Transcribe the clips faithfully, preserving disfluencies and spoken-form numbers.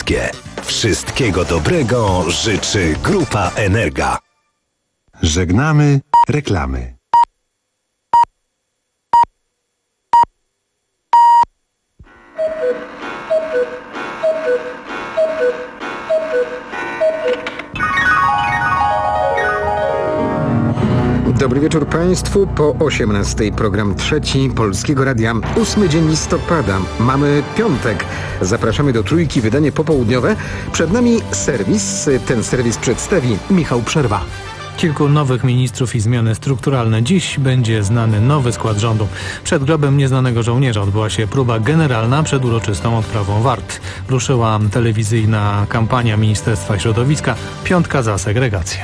G. Wszystkiego dobrego życzy Grupa Energa. Żegnamy reklamy. Dobry wieczór Państwu. Po osiemnastej program trzeci Polskiego Radia. Ósmy dzień listopada. Mamy piątek. Zapraszamy do Trójki, wydanie popołudniowe. Przed nami serwis. Ten serwis przedstawi Michał Przerwa. Kilku nowych ministrów i zmiany strukturalne. Dziś będzie znany nowy skład rządu. Przed grobem nieznanego żołnierza odbyła się próba generalna przed uroczystą odprawą wart. Ruszyła telewizyjna kampania Ministerstwa Środowiska. Piątka za segregację.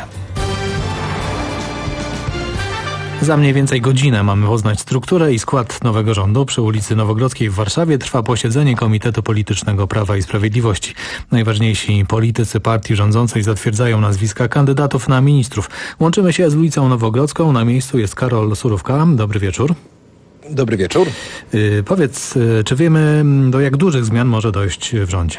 Za mniej więcej godzinę mamy poznać strukturę i skład nowego rządu. Przy ulicy Nowogrodzkiej w Warszawie trwa posiedzenie Komitetu Politycznego Prawa i Sprawiedliwości. Najważniejsi politycy partii rządzącej zatwierdzają nazwiska kandydatów na ministrów. Łączymy się z ulicą Nowogrodzką. Na miejscu jest Karol Surówka. Dobry wieczór. Dobry wieczór. Yy, powiedz, yy, czy wiemy, do jak dużych zmian może dojść w rządzie?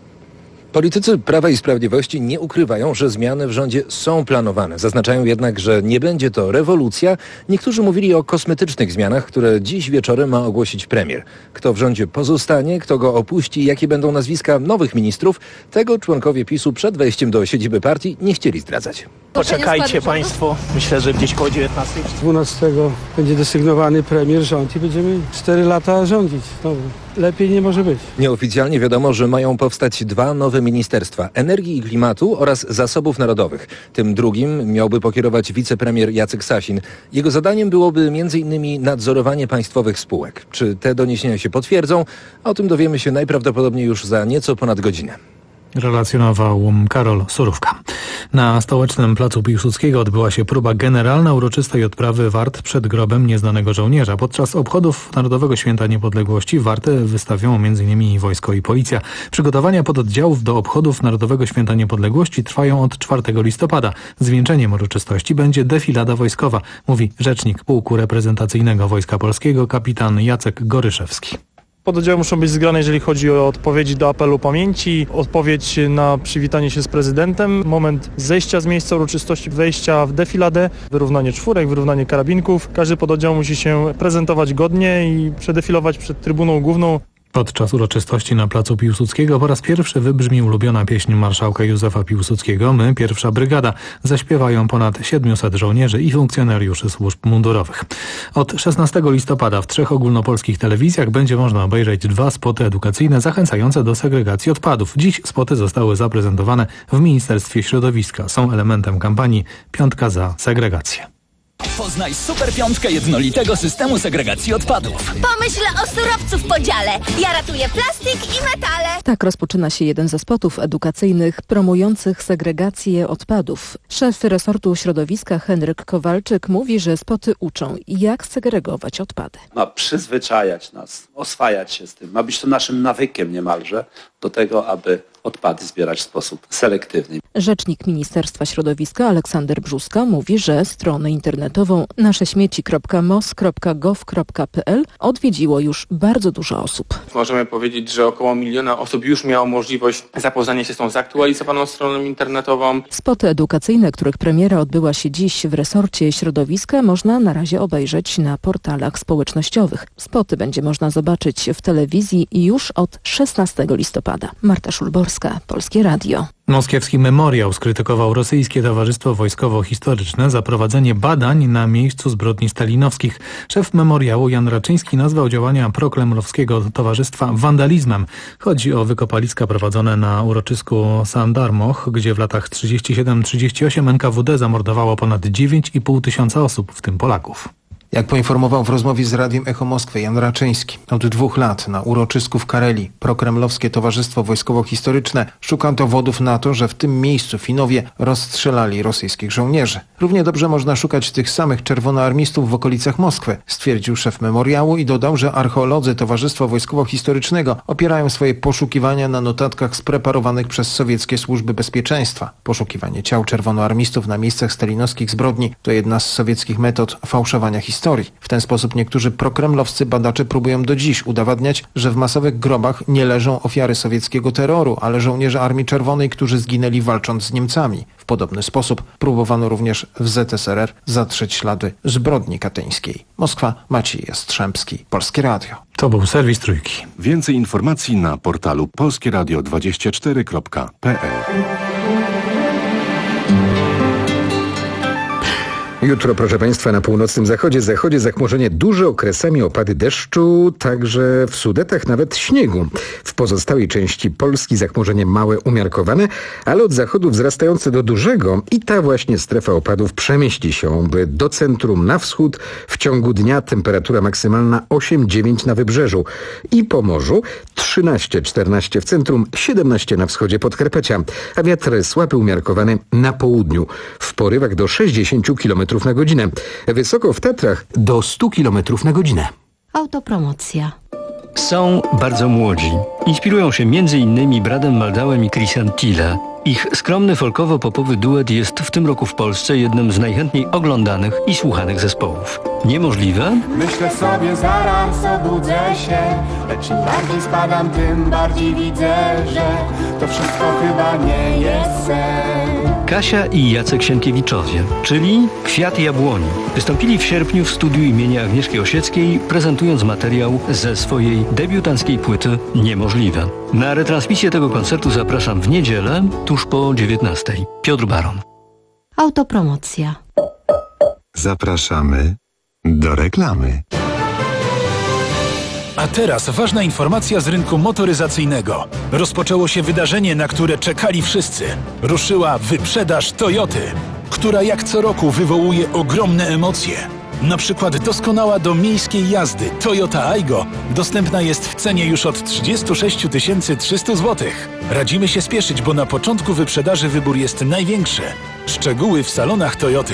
Politycy Prawa i Sprawiedliwości nie ukrywają, że zmiany w rządzie są planowane. Zaznaczają jednak, że nie będzie to rewolucja. Niektórzy mówili o kosmetycznych zmianach, które dziś wieczorem ma ogłosić premier. Kto w rządzie pozostanie, kto go opuści, jakie będą nazwiska nowych ministrów, tego członkowie PiSu przed wejściem do siedziby partii nie chcieli zdradzać. Poczekajcie Państwo, myślę, że gdzieś koło dziewiętnastej. dwunastego będzie desygnowany premier, rząd i będziemy cztery lata rządzić. No, lepiej nie może być. Nieoficjalnie wiadomo, że mają powstać dwa nowe ministerstwa: energii i klimatu oraz zasobów narodowych. Tym drugim miałby pokierować wicepremier Jacek Sasin. Jego zadaniem byłoby m.in. nadzorowanie państwowych spółek. Czy te doniesienia się potwierdzą? O tym dowiemy się najprawdopodobniej już za nieco ponad godzinę. Relacjonował Karol Surówka. Na stołecznym placu Piłsudskiego odbyła się próba generalna uroczystej odprawy wart przed grobem nieznanego żołnierza. Podczas obchodów Narodowego Święta Niepodległości warty wystawią m.in. wojsko i policja. Przygotowania pododdziałów do obchodów Narodowego Święta Niepodległości trwają od czwartego listopada. Zwieńczeniem uroczystości będzie defilada wojskowa, mówi rzecznik Pułku Reprezentacyjnego Wojska Polskiego kapitan Jacek Goryszewski. Pododdziały muszą być zgrane, jeżeli chodzi o odpowiedzi do apelu pamięci, odpowiedź na przywitanie się z prezydentem, moment zejścia z miejsca uroczystości, wejścia w defiladę, wyrównanie czwórek, wyrównanie karabinków. Każdy pododdział musi się prezentować godnie i przedefilować przed trybuną główną. Podczas uroczystości na placu Piłsudskiego po raz pierwszy wybrzmi ulubiona pieśń marszałka Józefa Piłsudskiego „My, pierwsza brygada”. Zaśpiewają ponad siedmiuset żołnierzy i funkcjonariuszy służb mundurowych. Od szesnastego listopada w trzech ogólnopolskich telewizjach będzie można obejrzeć dwa spoty edukacyjne zachęcające do segregacji odpadów. Dziś spoty zostały zaprezentowane w Ministerstwie Środowiska. Są elementem kampanii Piątka za segregację. Poznaj super piątkę jednolitego systemu segregacji odpadów. Pomyśl o surowcu w podziale. Ja ratuję plastik i metale. Tak rozpoczyna się jeden ze spotów edukacyjnych promujących segregację odpadów. Szef resortu środowiska Henryk Kowalczyk mówi, że spoty uczą, jak segregować odpady. Ma przyzwyczajać nas, oswajać się z tym. Ma być to naszym nawykiem niemalże do tego, aby odpady zbierać w sposób selektywny. Rzecznik Ministerstwa Środowiska Aleksander Brzuska mówi, że stronę internetową nasześmieci kropka m o s kropka gov kropka p l odwiedziło już bardzo dużo osób. Możemy powiedzieć, że około miliona osób już miało możliwość zapoznania się z tą zaktualizowaną stroną internetową. Spoty edukacyjne, których premiera odbyła się dziś w resorcie środowiska, można na razie obejrzeć na portalach społecznościowych. Spoty będzie można zobaczyć w telewizji już od szesnastego listopada. Marta Szulborska, Polskie Radio. Moskiewski Memoriał skrytykował rosyjskie Towarzystwo Wojskowo-Historyczne za prowadzenie badań na miejscu zbrodni stalinowskich. Szef Memoriału Jan Raczyński nazwał działania prokremlowskiego towarzystwa wandalizmem. Chodzi o wykopaliska prowadzone na uroczysku Sandarmoch, gdzie w latach trzydziestym siódmym trzydziestym ósmym N K W D zamordowało ponad dziewięć i pół tysiąca osób, w tym Polaków. Jak poinformował w rozmowie z Radiem Echo Moskwy Jan Raczyński, od dwóch lat na uroczysku w Karelii prokremlowskie Towarzystwo Wojskowo-Historyczne szuka dowodów na to, że w tym miejscu Finowie rozstrzelali rosyjskich żołnierzy. Równie dobrze można szukać tych samych czerwonoarmistów w okolicach Moskwy, stwierdził szef memoriału i dodał, że archeolodzy Towarzystwa Wojskowo-Historycznego opierają swoje poszukiwania na notatkach spreparowanych przez sowieckie służby bezpieczeństwa. Poszukiwanie ciał czerwonoarmistów na miejscach stalinowskich zbrodni to jedna z sowieckich metod fałszowania historii. historii. W ten sposób niektórzy prokremlowscy badacze próbują do dziś udowadniać, że w masowych grobach nie leżą ofiary sowieckiego terroru, ale żołnierze Armii Czerwonej, którzy zginęli walcząc z Niemcami. W podobny sposób próbowano również w Z S R R zatrzeć ślady zbrodni katyńskiej. Moskwa, Maciej Jastrzębski, Polskie Radio. To był serwis Trójki. Więcej informacji na portalu polskie radio dwadzieścia cztery kropka p l. Jutro, proszę Państwa, na północnym zachodzie, zachodzie zachmurzenie duże, okresami opady deszczu, także w Sudetach nawet śniegu. W pozostałej części Polski zachmurzenie małe, umiarkowane, ale od zachodu wzrastające do dużego i ta właśnie strefa opadów przemieści się by do centrum na wschód. W ciągu dnia temperatura maksymalna osiem dziewięć na wybrzeżu i po morzu, trzynaście czternaście w centrum, siedemnaście na wschodzie Podkarpacia, a wiatr słaby, umiarkowany na południu. W porywach do sześćdziesiąt kilometrów na godzinę. Wysoko w Tatrach do stu kilometrów na godzinę. Autopromocja. Są bardzo młodzi. Inspirują się między innymi Bradem Maldałem i Christian Thiele. Ich skromny folkowo-popowy duet jest w tym roku w Polsce jednym z najchętniej oglądanych i słuchanych zespołów. Niemożliwe? Myślę sobie, zaraz obudzę się, lecz im bardziej spadam, tym bardziej widzę, że to wszystko chyba nie jest sen. Kasia i Jacek Sienkiewiczowie, czyli Kwiat Jabłoni, wystąpili w sierpniu w studiu imienia Agnieszki Osieckiej, prezentując materiał ze swojej debiutanckiej płyty Niemożliwe. Na retransmisję tego koncertu zapraszam w niedzielę, tuż po dziewiętnastej. Piotr Baron. Autopromocja. Zapraszamy do reklamy. A teraz ważna informacja z rynku motoryzacyjnego. Rozpoczęło się wydarzenie, na które czekali wszyscy. Ruszyła wyprzedaż Toyoty, która jak co roku wywołuje ogromne emocje. Na przykład doskonała do miejskiej jazdy Toyota Aygo dostępna jest w cenie już od trzydzieści sześć tysięcy trzysta złotych. Radzimy się spieszyć, bo na początku wyprzedaży wybór jest największy. Szczegóły w salonach Toyoty.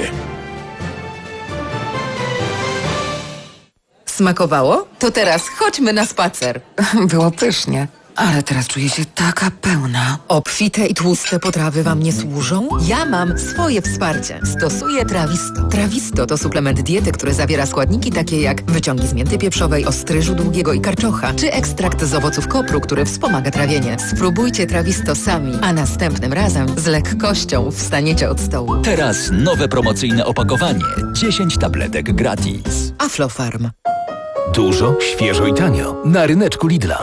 Smakowało? To teraz chodźmy na spacer. Było pysznie, ale teraz czuję się taka pełna. Obfite i tłuste potrawy wam nie służą? Ja mam swoje wsparcie. Stosuję Trawisto. Trawisto to suplement diety, który zawiera składniki takie jak wyciągi z mięty pieprzowej, ostryżu długiego i karczocha, czy ekstrakt z owoców kopru, który wspomaga trawienie. Spróbujcie Trawisto sami, a następnym razem z lekkością wstaniecie od stołu. Teraz nowe promocyjne opakowanie. dziesięć tabletek gratis. Aflofarm. Dużo, świeżo i tanio na ryneczku Lidla.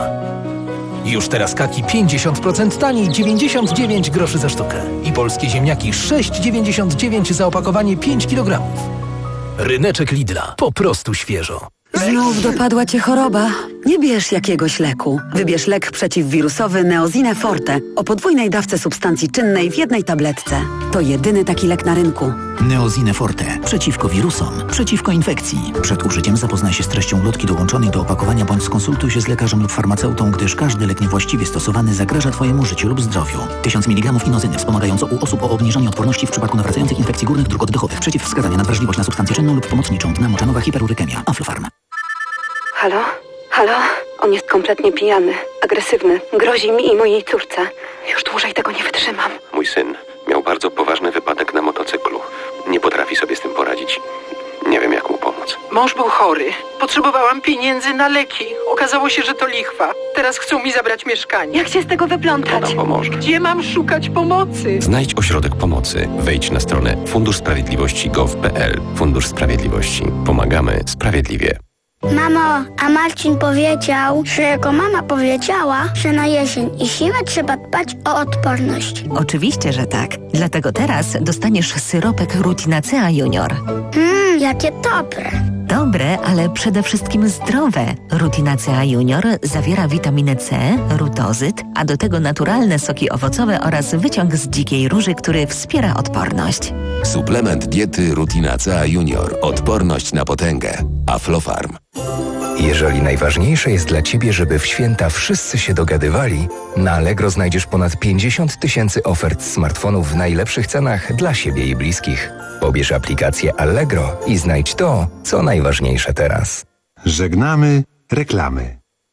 Już teraz kaki pięćdziesiąt procent taniej, dziewięćdziesiąt dziewięć groszy za sztukę. I polskie ziemniaki sześć dziewięćdziesiąt dziewięć za opakowanie pięć kilogramów. Ryneczek Lidla. Po prostu świeżo. Znów dopadła cię choroba. Nie bierz jakiegoś leku. Wybierz lek przeciwwirusowy Neozine Forte o podwójnej dawce substancji czynnej w jednej tabletce. To jedyny taki lek na rynku. Neozine Forte. Przeciwko wirusom. Przeciwko infekcji. Przed użyciem zapoznaj się z treścią ulotki dołączonej do opakowania bądź skonsultuj się z lekarzem lub farmaceutą, gdyż każdy lek niewłaściwie stosowany zagraża Twojemu życiu lub zdrowiu. tysiąc miligramów inozyny wspomagająco u osób o obniżeniu odporności w przypadku nawracających infekcji górnych dróg oddechowych. Przeciwwskazania na wrażliwość na substancję czynną lub pomocniczą. Dna moczanowa hiperurykemia. Aflofarm. Halo? Halo? On jest kompletnie pijany, agresywny. Grozi mi i mojej córce. Już dłużej tego nie wytrzymam. Mój syn miał bardzo poważny wypadek na motocyklu. Nie potrafi sobie z tym poradzić. Nie wiem, jak mu pomóc. Mąż był chory. Potrzebowałam pieniędzy na leki. Okazało się, że to lichwa. Teraz chcą mi zabrać mieszkanie. Jak się z tego wyplątać? To nam pomoże. Gdzie mam szukać pomocy? Znajdź ośrodek pomocy. Wejdź na stronę fundusz sprawiedliwości kropka gov kropka p l. Fundusz Sprawiedliwości. Pomagamy sprawiedliwie. Mamo, a Marcin powiedział, że jego mama powiedziała, że na jesień i zimę trzeba dbać o odporność. Oczywiście, że tak. Dlatego teraz dostaniesz syropek Rutinacea Junior. Mmm, jakie dobre. Dobre, ale przede wszystkim zdrowe. Rutinacea Junior zawiera witaminę C, rutozyt, a do tego naturalne soki owocowe oraz wyciąg z dzikiej róży, który wspiera odporność. Suplement diety Rutinacea Junior. Odporność na potęgę. Aflofarm. Jeżeli najważniejsze jest dla Ciebie, żeby w święta wszyscy się dogadywali, na Allegro znajdziesz ponad pięćdziesiąt tysięcy ofert smartfonów w najlepszych cenach dla siebie i bliskich. Pobierz aplikację Allegro i znajdź to, co najważniejsze teraz. Żegnamy reklamy.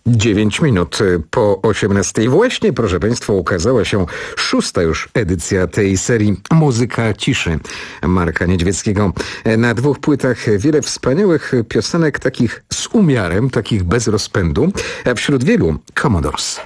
Dziewięć minut po osiemnastej. Właśnie, proszę Państwa, ukazała się szósta już edycja tej serii Muzyka ciszy Marka Niedźwieckiego. Na dwóch płytach wiele wspaniałych piosenek, takich z umiarem, takich bez rozpędu, a wśród wielu Commodores.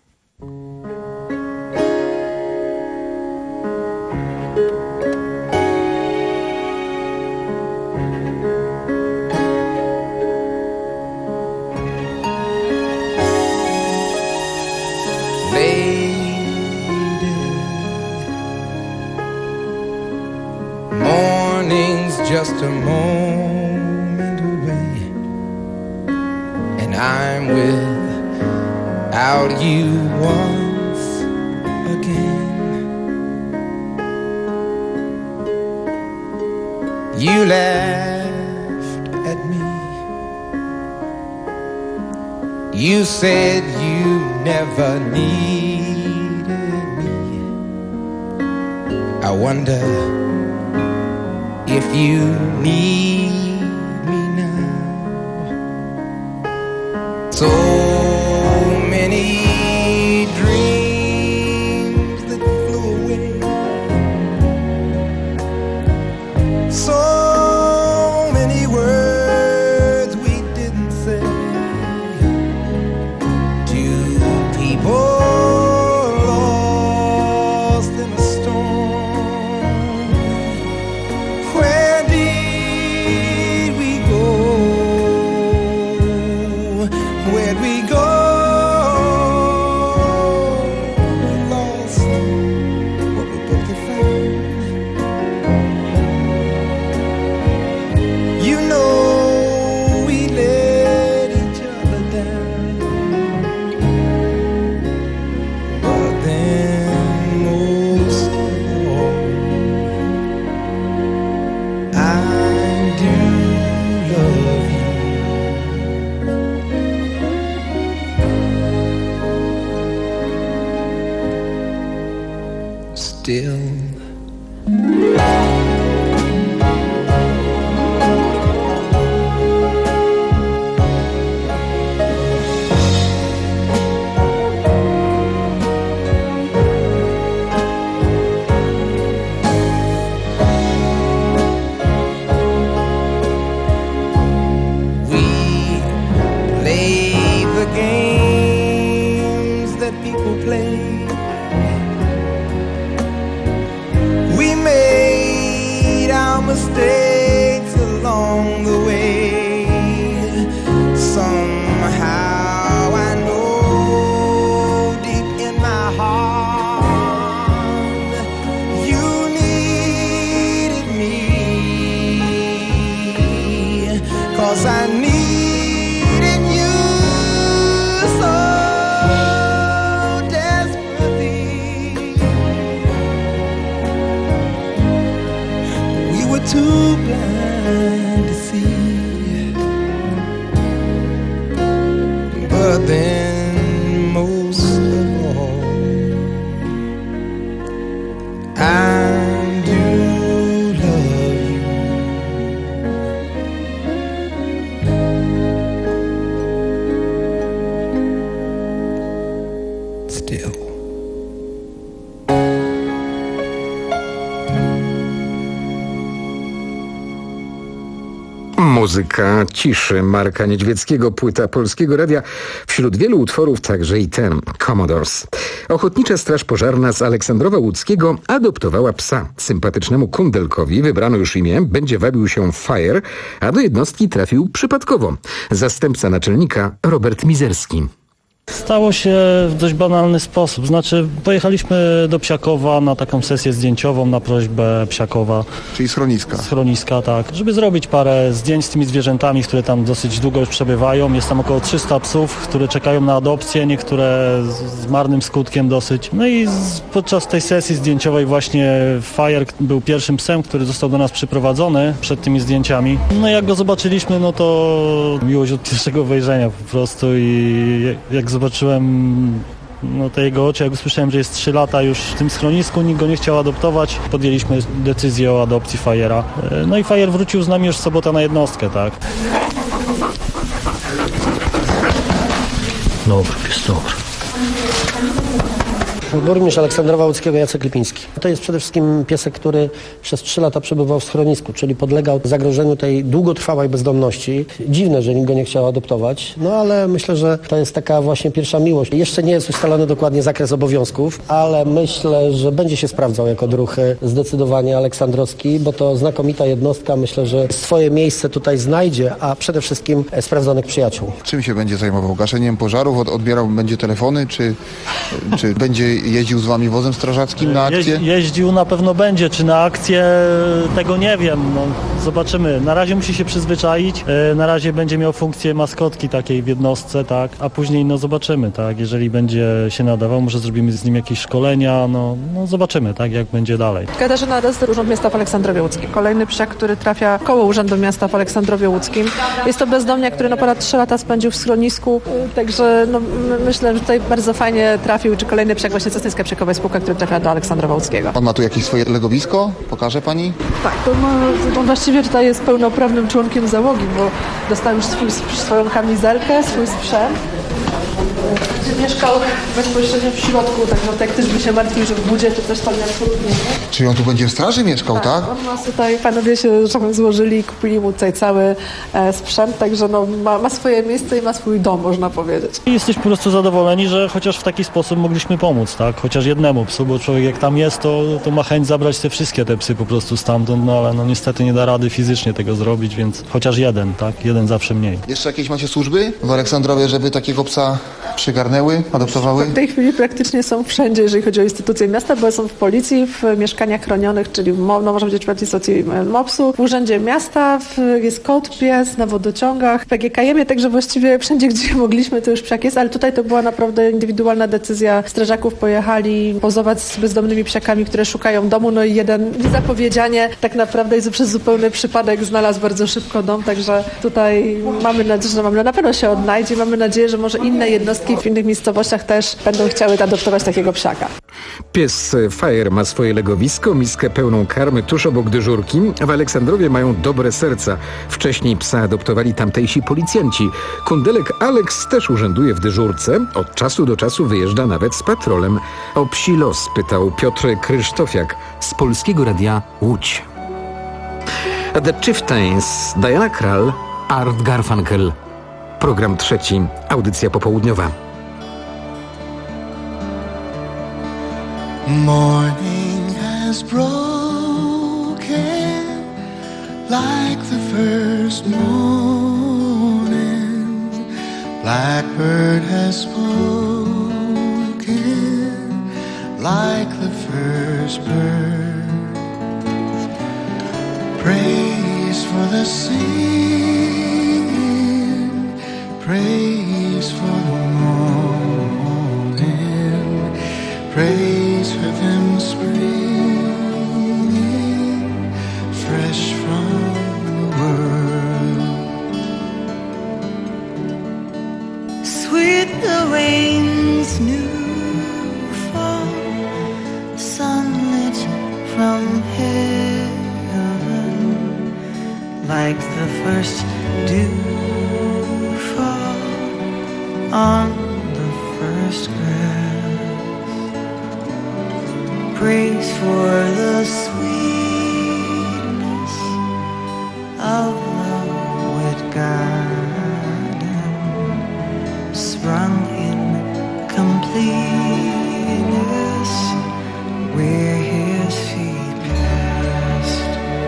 Just a moment away, and I'm without you once again. You laughed at me. You said you never needed me. I wonder if you need me now. So many dreams that flew away, so many words we didn't say to people lost in a storm. Still we play the games that people play. We made our mistakes along the way. Somehow I know deep in my heart you needed me, 'cause I needed you so desperately. Too blind to see, but then most of all, I do love you. Still. Muzyka ciszy Marka Niedźwieckiego, płyta Polskiego Radia. Wśród wielu utworów także i ten Commodores. Ochotnicza Straż Pożarna z Aleksandrowa Łódzkiego adoptowała psa. Sympatycznemu kundelkowi wybrano już imię, będzie wabił się Fire, a do jednostki trafił przypadkowo. Zastępca naczelnika Robert Mizerski. Stało się w dość banalny sposób, znaczy pojechaliśmy do Psiakowa na taką sesję zdjęciową na prośbę Psiakowa. Czyli schroniska. Schroniska, tak. Żeby zrobić parę zdjęć z tymi zwierzętami, które tam dosyć długo już przebywają. Jest tam około trzysta psów, które czekają na adopcję, niektóre z marnym skutkiem dosyć. No i z, podczas tej sesji zdjęciowej właśnie Fire był pierwszym psem, który został do nas przyprowadzony przed tymi zdjęciami. No i jak go zobaczyliśmy, no to miłość od pierwszego wejrzenia po prostu i jak zobaczyłem no, te jego oczy, jak usłyszałem, że jest trzy lata już w tym schronisku, nikt go nie chciał adoptować, podjęliśmy decyzję o adopcji Fire'a. No i Fire wrócił z nami już w sobotę na jednostkę, tak. Dobry, jest dobry. Burmistrz Aleksandrowa Łódzkiego Jacek Lipiński. To jest przede wszystkim piesek, który przez trzy lata przebywał w schronisku, czyli podlegał zagrożeniu tej długotrwałej bezdomności. Dziwne, że nikt go nie chciał adoptować, no ale myślę, że to jest taka właśnie pierwsza miłość. Jeszcze nie jest ustalony dokładnie zakres obowiązków, ale myślę, że będzie się sprawdzał jako druh zdecydowanie aleksandrowski, bo to znakomita jednostka. Myślę, że swoje miejsce tutaj znajdzie, a przede wszystkim sprawdzonych przyjaciół. Czym się będzie zajmował? Gaszeniem pożarów? Od, odbierał będzie telefony? Czy, czy będzie jeździł z wami wozem strażackim na akcję? Je, jeździł na pewno będzie, czy na akcję tego nie wiem, no, zobaczymy. Na razie musi się przyzwyczaić, yy, na razie będzie miał funkcję maskotki takiej w jednostce, tak, a później no zobaczymy, tak, jeżeli będzie się nadawał, może zrobimy z nim jakieś szkolenia, no, no zobaczymy, tak, jak będzie dalej. Katarzyna Rester, Urząd Miasta w Aleksandrowie Łódzkim. Kolejny psiak, który trafia koło Urzędu Miasta w Aleksandrowie Łódzkim. Jest to bezdomniak, który no ponad trzy lata spędził w schronisku, yy, także no, myślę, że tutaj bardzo fajnie trafił, czy kolejny psiak właśnie Cestryńska Psiakowa Spółka, która trafia do Aleksandrowa Łódzkiego. On ma tu jakieś swoje legowisko? Pokaże pani? Tak, to ma, on właściwie tutaj jest pełnoprawnym członkiem załogi, bo dostał już swój, swoją kamizelkę, swój sprzęt. Mieszkał bezpośrednio w środku, także tak też by się martwił, że w budzie to też tam absolutnie nie. Czyli on tu będzie w straży mieszkał, tak? tak? On ma tutaj, panowie się że tak złożyli i kupili mu tutaj cały e, sprzęt, także no, ma, ma swoje miejsce i ma swój dom, można powiedzieć. I jesteśmy po prostu zadowoleni, że chociaż w taki sposób mogliśmy pomóc, tak? Chociaż jednemu psu, bo człowiek jak tam jest, to, to ma chęć zabrać te wszystkie te psy po prostu stamtąd, no ale no niestety nie da rady fizycznie tego zrobić, więc chociaż jeden, tak? Jeden zawsze mniej. Jeszcze jakieś macie służby w Aleksandrowie, żeby takiego psa przygarnęły, adoptowały? W tej chwili praktycznie są wszędzie, jeżeli chodzi o instytucje miasta, bo są w policji, w mieszkaniach chronionych, czyli w, no, może być w administracji mopsu, w urzędzie miasta, w, jest kot, pies, na wodociągach, w P G K M-ie, także właściwie wszędzie, gdzie mogliśmy, to już psiak jest, ale tutaj to była naprawdę indywidualna decyzja. Strażaków pojechali pozować z bezdomnymi psiakami, które szukają domu, no i jeden niezapowiedzianie tak naprawdę i przez zupełny przypadek znalazł bardzo szybko dom, także tutaj mamy nadzieję, że mamy, na pewno się odnajdzie, mamy nadzieję, że może inne jednostki w innych miejscowościach też będą chciały adoptować takiego psiaka. Pies Fire ma swoje legowisko, miskę pełną karmy tuż obok dyżurki. W Aleksandrowie mają dobre serca. Wcześniej psa adoptowali tamtejsi policjanci. Kundelek Alex też urzęduje w dyżurce. Od czasu do czasu wyjeżdża nawet z patrolem. O psi los pytał Piotr Krysztofiak z Polskiego Radia Łódź. The Chieftains, Diana Krall, Art Garfunkel. Program trzeci, audycja popołudniowa. Morning has broken like the first morning. Blackbird has spoken like the first bird. Praise for the singing, praise for the morning, praise for them springing fresh from the world. Sweet the rain's new fall, sunlit from heaven, like the first dew fall on the first grass. Praise for the sweetness of the wet garden, sprung in completeness where his feet passed.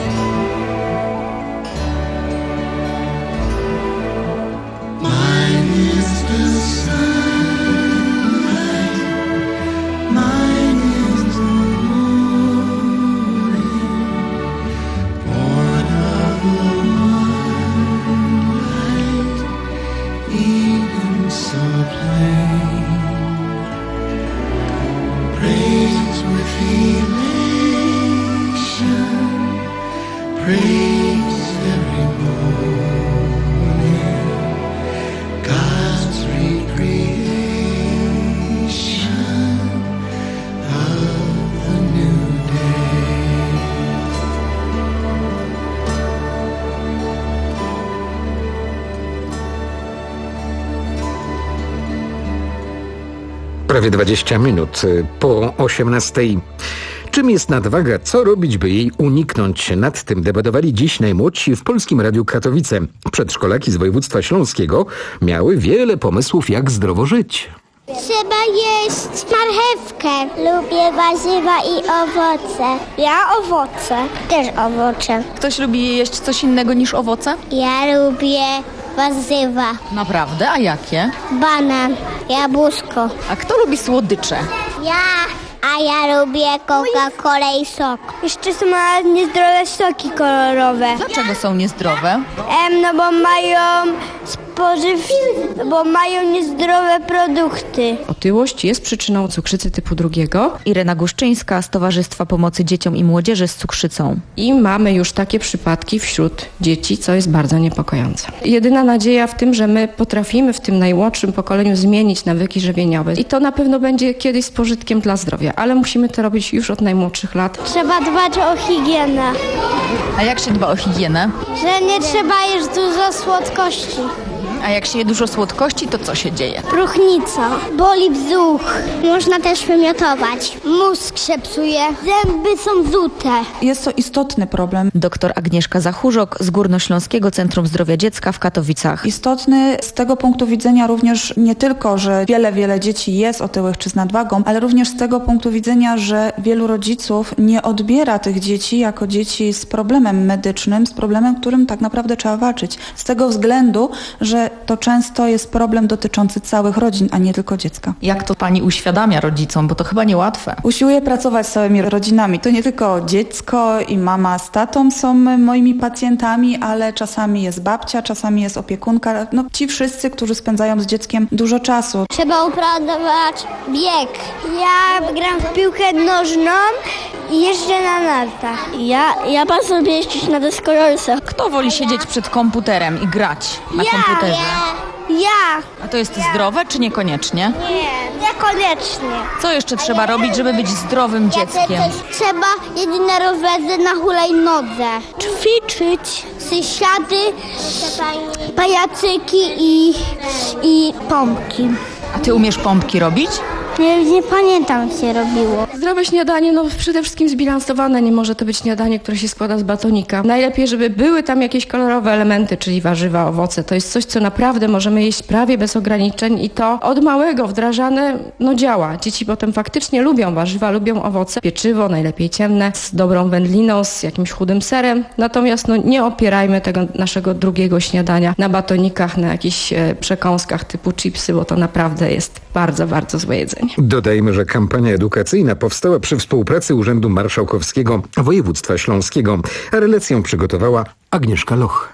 Mine is the sunlight, mine is the morning, born of the moonlight, Eden so plain. Praise with elation, praise every morning, God's recreation of the new day. Prawie dwadzieścia minut po osiemnastej. Czym jest nadwaga? Co robić, by jej uniknąć? Nad tym debatowali dziś najmłodsi w Polskim Radiu Katowice. Przedszkolaki z województwa śląskiego miały wiele pomysłów, jak zdrowo żyć. Trzeba jeść marchewkę. Lubię warzywa i owoce. Ja owoce. Też owoce. Ktoś lubi jeść coś innego niż owoce? Ja lubię warzywa. Naprawdę? A jakie? Banan, jabłuszko. A kto lubi słodycze? Ja. A ja lubię Coca-Colę i sok. Jeszcze są niezdrowe soki kolorowe. Dlaczego są niezdrowe? Em, no bo mają spożyw... bo mają niezdrowe produkty. Otyłość jest przyczyną cukrzycy typu drugiego. Irena Guszczyńska z Towarzystwa Pomocy Dzieciom i Młodzieży z Cukrzycą. I mamy już takie przypadki wśród dzieci, co jest bardzo niepokojące. Jedyna nadzieja w tym, że my potrafimy w tym najmłodszym pokoleniu zmienić nawyki żywieniowe. I to na pewno będzie kiedyś z pożytkiem dla zdrowia, ale musimy to robić już od najmłodszych lat. Trzeba dbać o higienę. A jak się dba o higienę? Że nie trzeba jeść dużo słodkości. A jak się je dużo słodkości, to co się dzieje? Próchnica, boli brzuch. Można też wymiotować. Mózg się psuje, zęby są zute. Jest to istotny problem. Doktor Agnieszka Zachurzok z Górnośląskiego Centrum Zdrowia Dziecka w Katowicach. Istotny z tego punktu widzenia również nie tylko, że wiele, wiele dzieci jest otyłych czy z nadwagą, ale również z tego punktu widzenia, że wielu rodziców nie odbiera tych dzieci jako dzieci z problemem medycznym, z problemem, którym tak naprawdę trzeba walczyć. Z tego względu, że to często jest problem dotyczący całych rodzin, a nie tylko dziecka. Jak to pani uświadamia rodzicom, bo to chyba niełatwe? Usiłuję pracować z całymi rodzinami. To nie tylko dziecko i mama z tatą są moimi pacjentami, ale czasami jest babcia, czasami jest opiekunka. No ci wszyscy, którzy spędzają z dzieckiem dużo czasu. Trzeba uprawiać bieg. Ja gram w piłkę nożną i jeżdżę na nartach. Ja, ja bardzo lubię jeździć na deskorolce. Kto woli siedzieć przed komputerem i grać na ja, komputerze? Ja, ja. A to jest ja. zdrowe czy niekoniecznie? Nie, niekoniecznie. Co jeszcze trzeba robić, żeby być zdrowym dzieckiem? Trzeba jeździć na rowerze, na hulajnodze. Ćwiczyć, sysiady, pajacyki i, i pompki. A ty umiesz pompki robić? Nie, nie pamiętam, jak się robiło. Zdrowe śniadanie, no przede wszystkim zbilansowane. Nie może to być śniadanie, które się składa z batonika. Najlepiej, żeby były tam jakieś kolorowe elementy, czyli warzywa, owoce. To jest coś, co naprawdę możemy jeść prawie bez ograniczeń i to od małego wdrażane, no działa. Dzieci potem faktycznie lubią warzywa, lubią owoce. Pieczywo, najlepiej ciemne, z dobrą wędliną, z jakimś chudym serem. Natomiast no nie opierajmy tego naszego drugiego śniadania na batonikach, na jakichś e, przekąskach typu chipsy, bo to naprawdę jest bardzo, bardzo złe jedzenie. Dodajmy, że kampania edukacyjna powstała przy współpracy Urzędu Marszałkowskiego Województwa Śląskiego. A relację przygotowała Agnieszka Loch.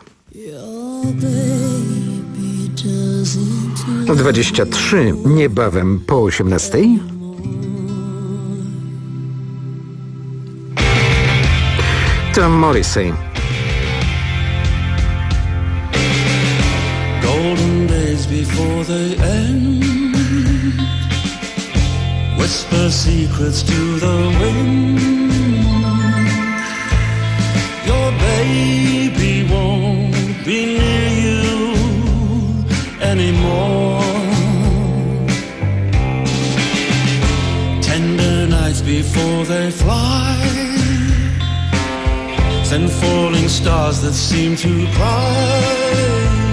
dwadzieścia trzy, niebawem po osiemnastej. Tom Morrissey. Golden days before they end. Whisper secrets to the wind. Your baby won't be near you anymore. Tender nights before they fly. Send falling stars that seem to cry.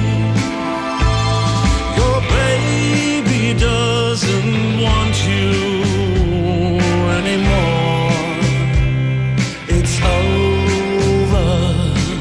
Your baby doesn't want you anymore. It's over.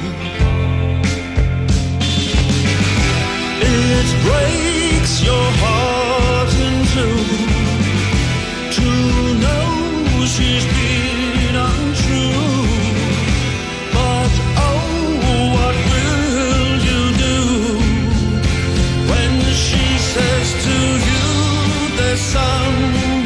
It breaks your heart in two to know she's been untrue. But oh, what will you do when she says to you there's some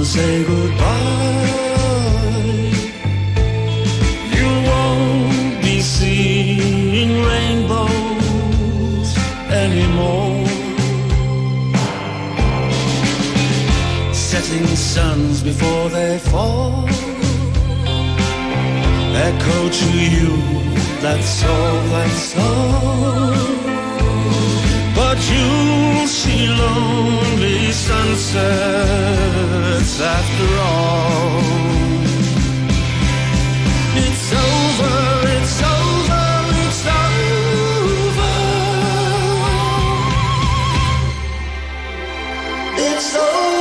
to say goodbye. You won't be seeing rainbows anymore. Setting suns before they fall echo to you, that's all, that's all. But you'll see lonely sunsets after all. It's over, it's over, it's over. It's over.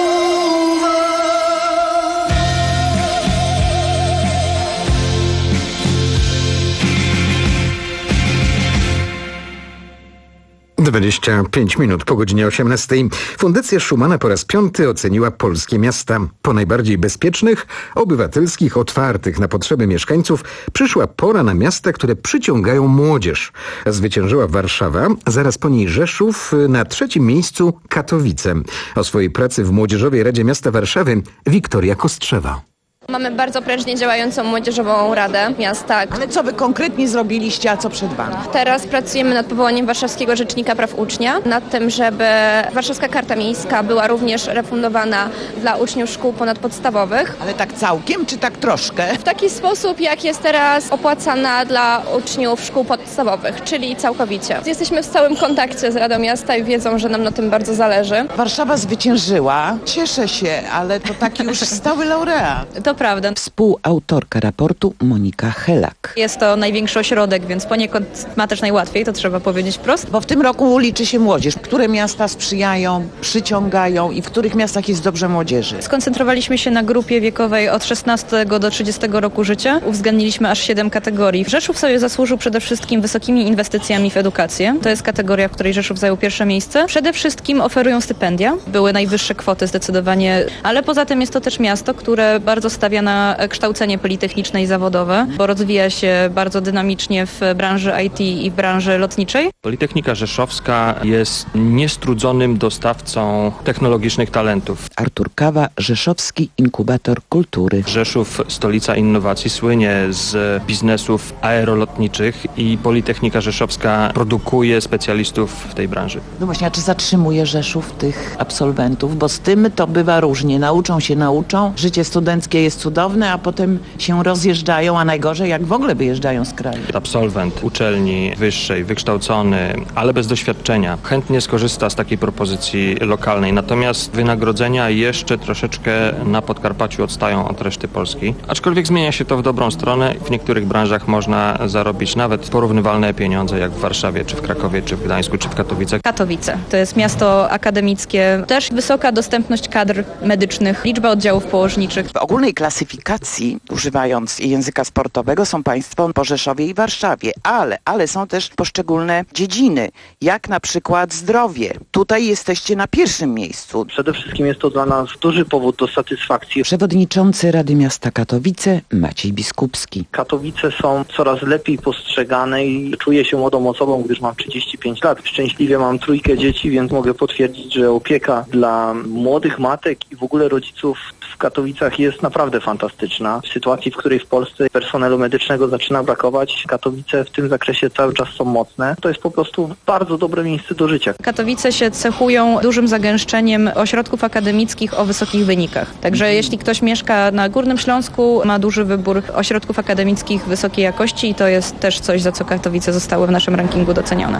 dwadzieścia pięć minut po godzinie osiemnastej. Fundacja Schumana po raz piąty oceniła polskie miasta. Po najbardziej bezpiecznych, obywatelskich, otwartych na potrzeby mieszkańców przyszła pora na miasta, które przyciągają młodzież. Zwyciężyła Warszawa, zaraz po niej Rzeszów, na trzecim miejscu Katowice. O swojej pracy w Młodzieżowej Radzie Miasta Warszawy Wiktoria Kostrzewa. Mamy bardzo prężnie działającą Młodzieżową Radę Miasta. Ale co wy konkretnie zrobiliście, a co przed wami? Teraz pracujemy nad powołaniem Warszawskiego Rzecznika Praw Ucznia, nad tym, żeby Warszawska Karta Miejska była również refundowana dla uczniów szkół ponadpodstawowych. Ale tak całkiem, czy tak troszkę? W taki sposób, jak jest teraz opłacana dla uczniów szkół podstawowych, czyli całkowicie. Jesteśmy w stałym kontakcie z Radą Miasta i wiedzą, że nam na tym bardzo zależy. Warszawa zwyciężyła. Cieszę się, ale to taki już stały laureat. To prawda. Współautorka raportu Monika Helak. Jest to największy ośrodek, więc poniekąd ma też najłatwiej, to trzeba powiedzieć wprost. Bo w tym roku liczy się młodzież. Które miasta sprzyjają, przyciągają i w których miastach jest dobrze młodzieży? Skoncentrowaliśmy się na grupie wiekowej od szesnastego do trzydziestego roku życia. Uwzględniliśmy aż siedem kategorii. Rzeszów sobie zasłużył przede wszystkim wysokimi inwestycjami w edukację. To jest kategoria, w której Rzeszów zajął pierwsze miejsce. Przede wszystkim oferują stypendia. Były najwyższe kwoty zdecydowanie, ale poza tym jest to też miasto, które bardzo stawia na kształcenie politechniczne i zawodowe, bo rozwija się bardzo dynamicznie w branży I T i w branży lotniczej. Politechnika Rzeszowska jest niestrudzonym dostawcą technologicznych talentów. Artur Kawa, Rzeszowski Inkubator Kultury. Rzeszów, stolica innowacji, słynie z biznesów aerolotniczych i Politechnika Rzeszowska produkuje specjalistów w tej branży. No właśnie, a czy zatrzymuje Rzeszów tych absolwentów? Bo z tym to bywa różnie. Nauczą się, nauczą. Życie studenckie jest cudowne, a potem się rozjeżdżają, a najgorzej jak w ogóle wyjeżdżają z kraju. Absolwent uczelni wyższej, wykształcony, ale bez doświadczenia, chętnie skorzysta z takiej propozycji lokalnej. Natomiast wynagrodzenia jeszcze troszeczkę na Podkarpaciu odstają od reszty Polski. Aczkolwiek zmienia się to w dobrą stronę. W niektórych branżach można zarobić nawet porównywalne pieniądze jak w Warszawie, czy w Krakowie, czy w Gdańsku, czy w Katowicach. Katowice. To jest miasto akademickie. Też wysoka dostępność kadr medycznych, liczba oddziałów położniczych. W ogólnej klasyfikacji, używając języka sportowego, są państwo po Rzeszowie i Warszawie, ale, ale są też poszczególne dziedziny, jak na przykład zdrowie. Tutaj jesteście na pierwszym miejscu. Przede wszystkim jest to dla nas duży powód do satysfakcji. Przewodniczący Rady Miasta Katowice Maciej Biskupski. Katowice są coraz lepiej postrzegane i czuję się młodą osobą, gdyż mam trzydzieści pięć lat. Szczęśliwie mam trójkę dzieci, więc mogę potwierdzić, że opieka dla młodych matek i w ogóle rodziców w Katowicach jest naprawdę fantastyczna. W sytuacji, w której w Polsce personelu medycznego zaczyna brakować, Katowice w tym zakresie cały czas są mocne. To jest po prostu bardzo dobre miejsce do życia. Katowice się cechują dużym zagęszczeniem ośrodków akademickich o wysokich wynikach. Także mhm. jeśli ktoś mieszka na Górnym Śląsku, ma duży wybór ośrodków akademickich wysokiej jakości i to jest też coś, za co Katowice zostały w naszym rankingu docenione.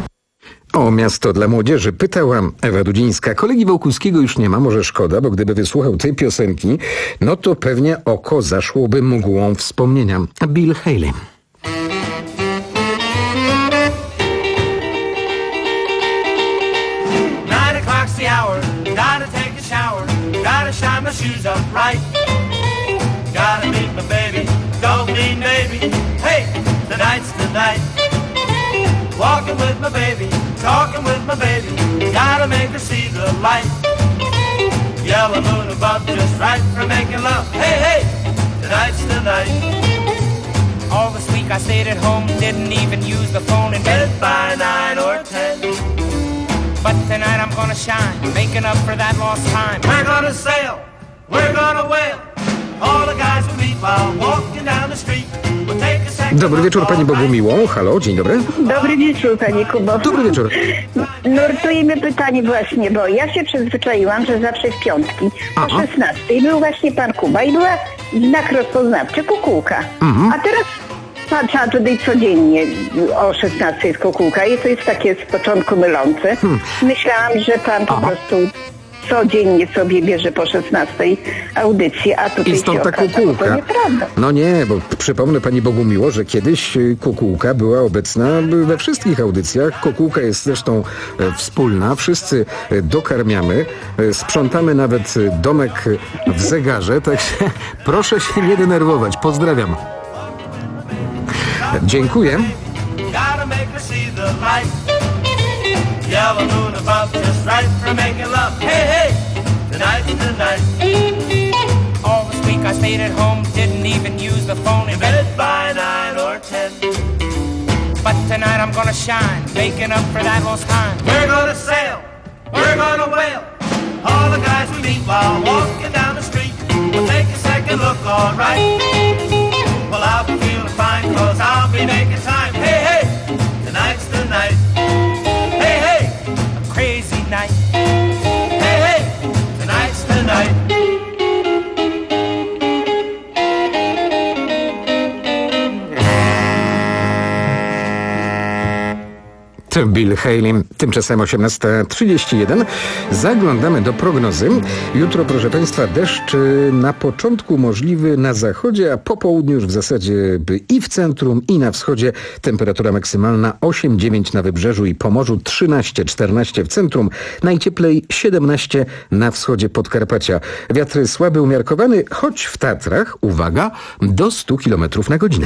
O miasto dla młodzieży pytała Ewa Dudzińska. Kolegi Wokulskiego już nie ma, może szkoda, bo gdyby wysłuchał tej piosenki, no to pewnie oko zaszłoby mgłą wspomnienia. Bill Haley. Nine o'clock's the hour, gotta take a shower, gotta shine my shoes up right. Gotta meet my baby, don't mean baby, hey, tonight's the night. Walking with my baby, talking with my baby, gotta make her see the light. Yellow moon above, just right for making love. Hey, hey, tonight's the night. All this week I stayed at home, didn't even use the phone in bed by nine or ten. But tonight I'm gonna shine, making up for that lost time. We're gonna sail We're gonna wail all the guys we meet while walking down the street. We'll take a second. Dobry wieczór, pani Bogumiło. Halo, dzień dobry. Dobry wieczór, panie Kubo. Dobry wieczór. Nurtujemy pytanie właśnie, bo ja się przyzwyczaiłam, że zawsze w piątki o szesnastej był właśnie pan Kuba i była znak rozpoznawczy, kukułka. Mhm. A teraz patrzę tutaj codziennie o szesnastej jest kukułka i to jest takie z początku mylące. Hmm. Myślałam, że pan po Aha. prostu codziennie sobie bierze po szesnastej audycję, a tutaj I stąd się ta okazało, kukułka. to nieprawda. No nie, bo przypomnę pani Bogumiło, że kiedyś y, kukułka była obecna y, we wszystkich audycjach. Kukułka jest zresztą y, wspólna. Wszyscy y, dokarmiamy. Y, sprzątamy nawet y, domek y, w zegarze. Także proszę się nie denerwować. Pozdrawiam. Dziękuję. Gotta make her see the light. Yellow moon above, just right for making love. Hey, hey, tonight's the night. All this week I stayed at home, didn't even use the phone. In bed by nine or ten. But tonight I'm gonna shine, making up for that lost time. We're gonna sail, we're gonna wail. All the guys we meet while walking down the street. We'll take a second look, alright. Well, I'll be feeling fine, cause I'll be making time. Hey, hey, tonight's the night. Hey, hey, A crazy night. hey, hey, tonight's the night. To Bill Haley, tymczasem osiemnasta trzydzieści jeden. Zaglądamy do prognozy. Jutro, proszę państwa, deszcz na początku możliwy na zachodzie, a po południu już w zasadzie i w centrum, i na wschodzie. Temperatura maksymalna osiem dziewięć na wybrzeżu i Pomorzu, trzynaście czternaście w centrum, najcieplej siedemnaście na wschodzie Podkarpacia. Wiatr słaby umiarkowany, choć w Tatrach, uwaga, do stu kilometrów na godzinę.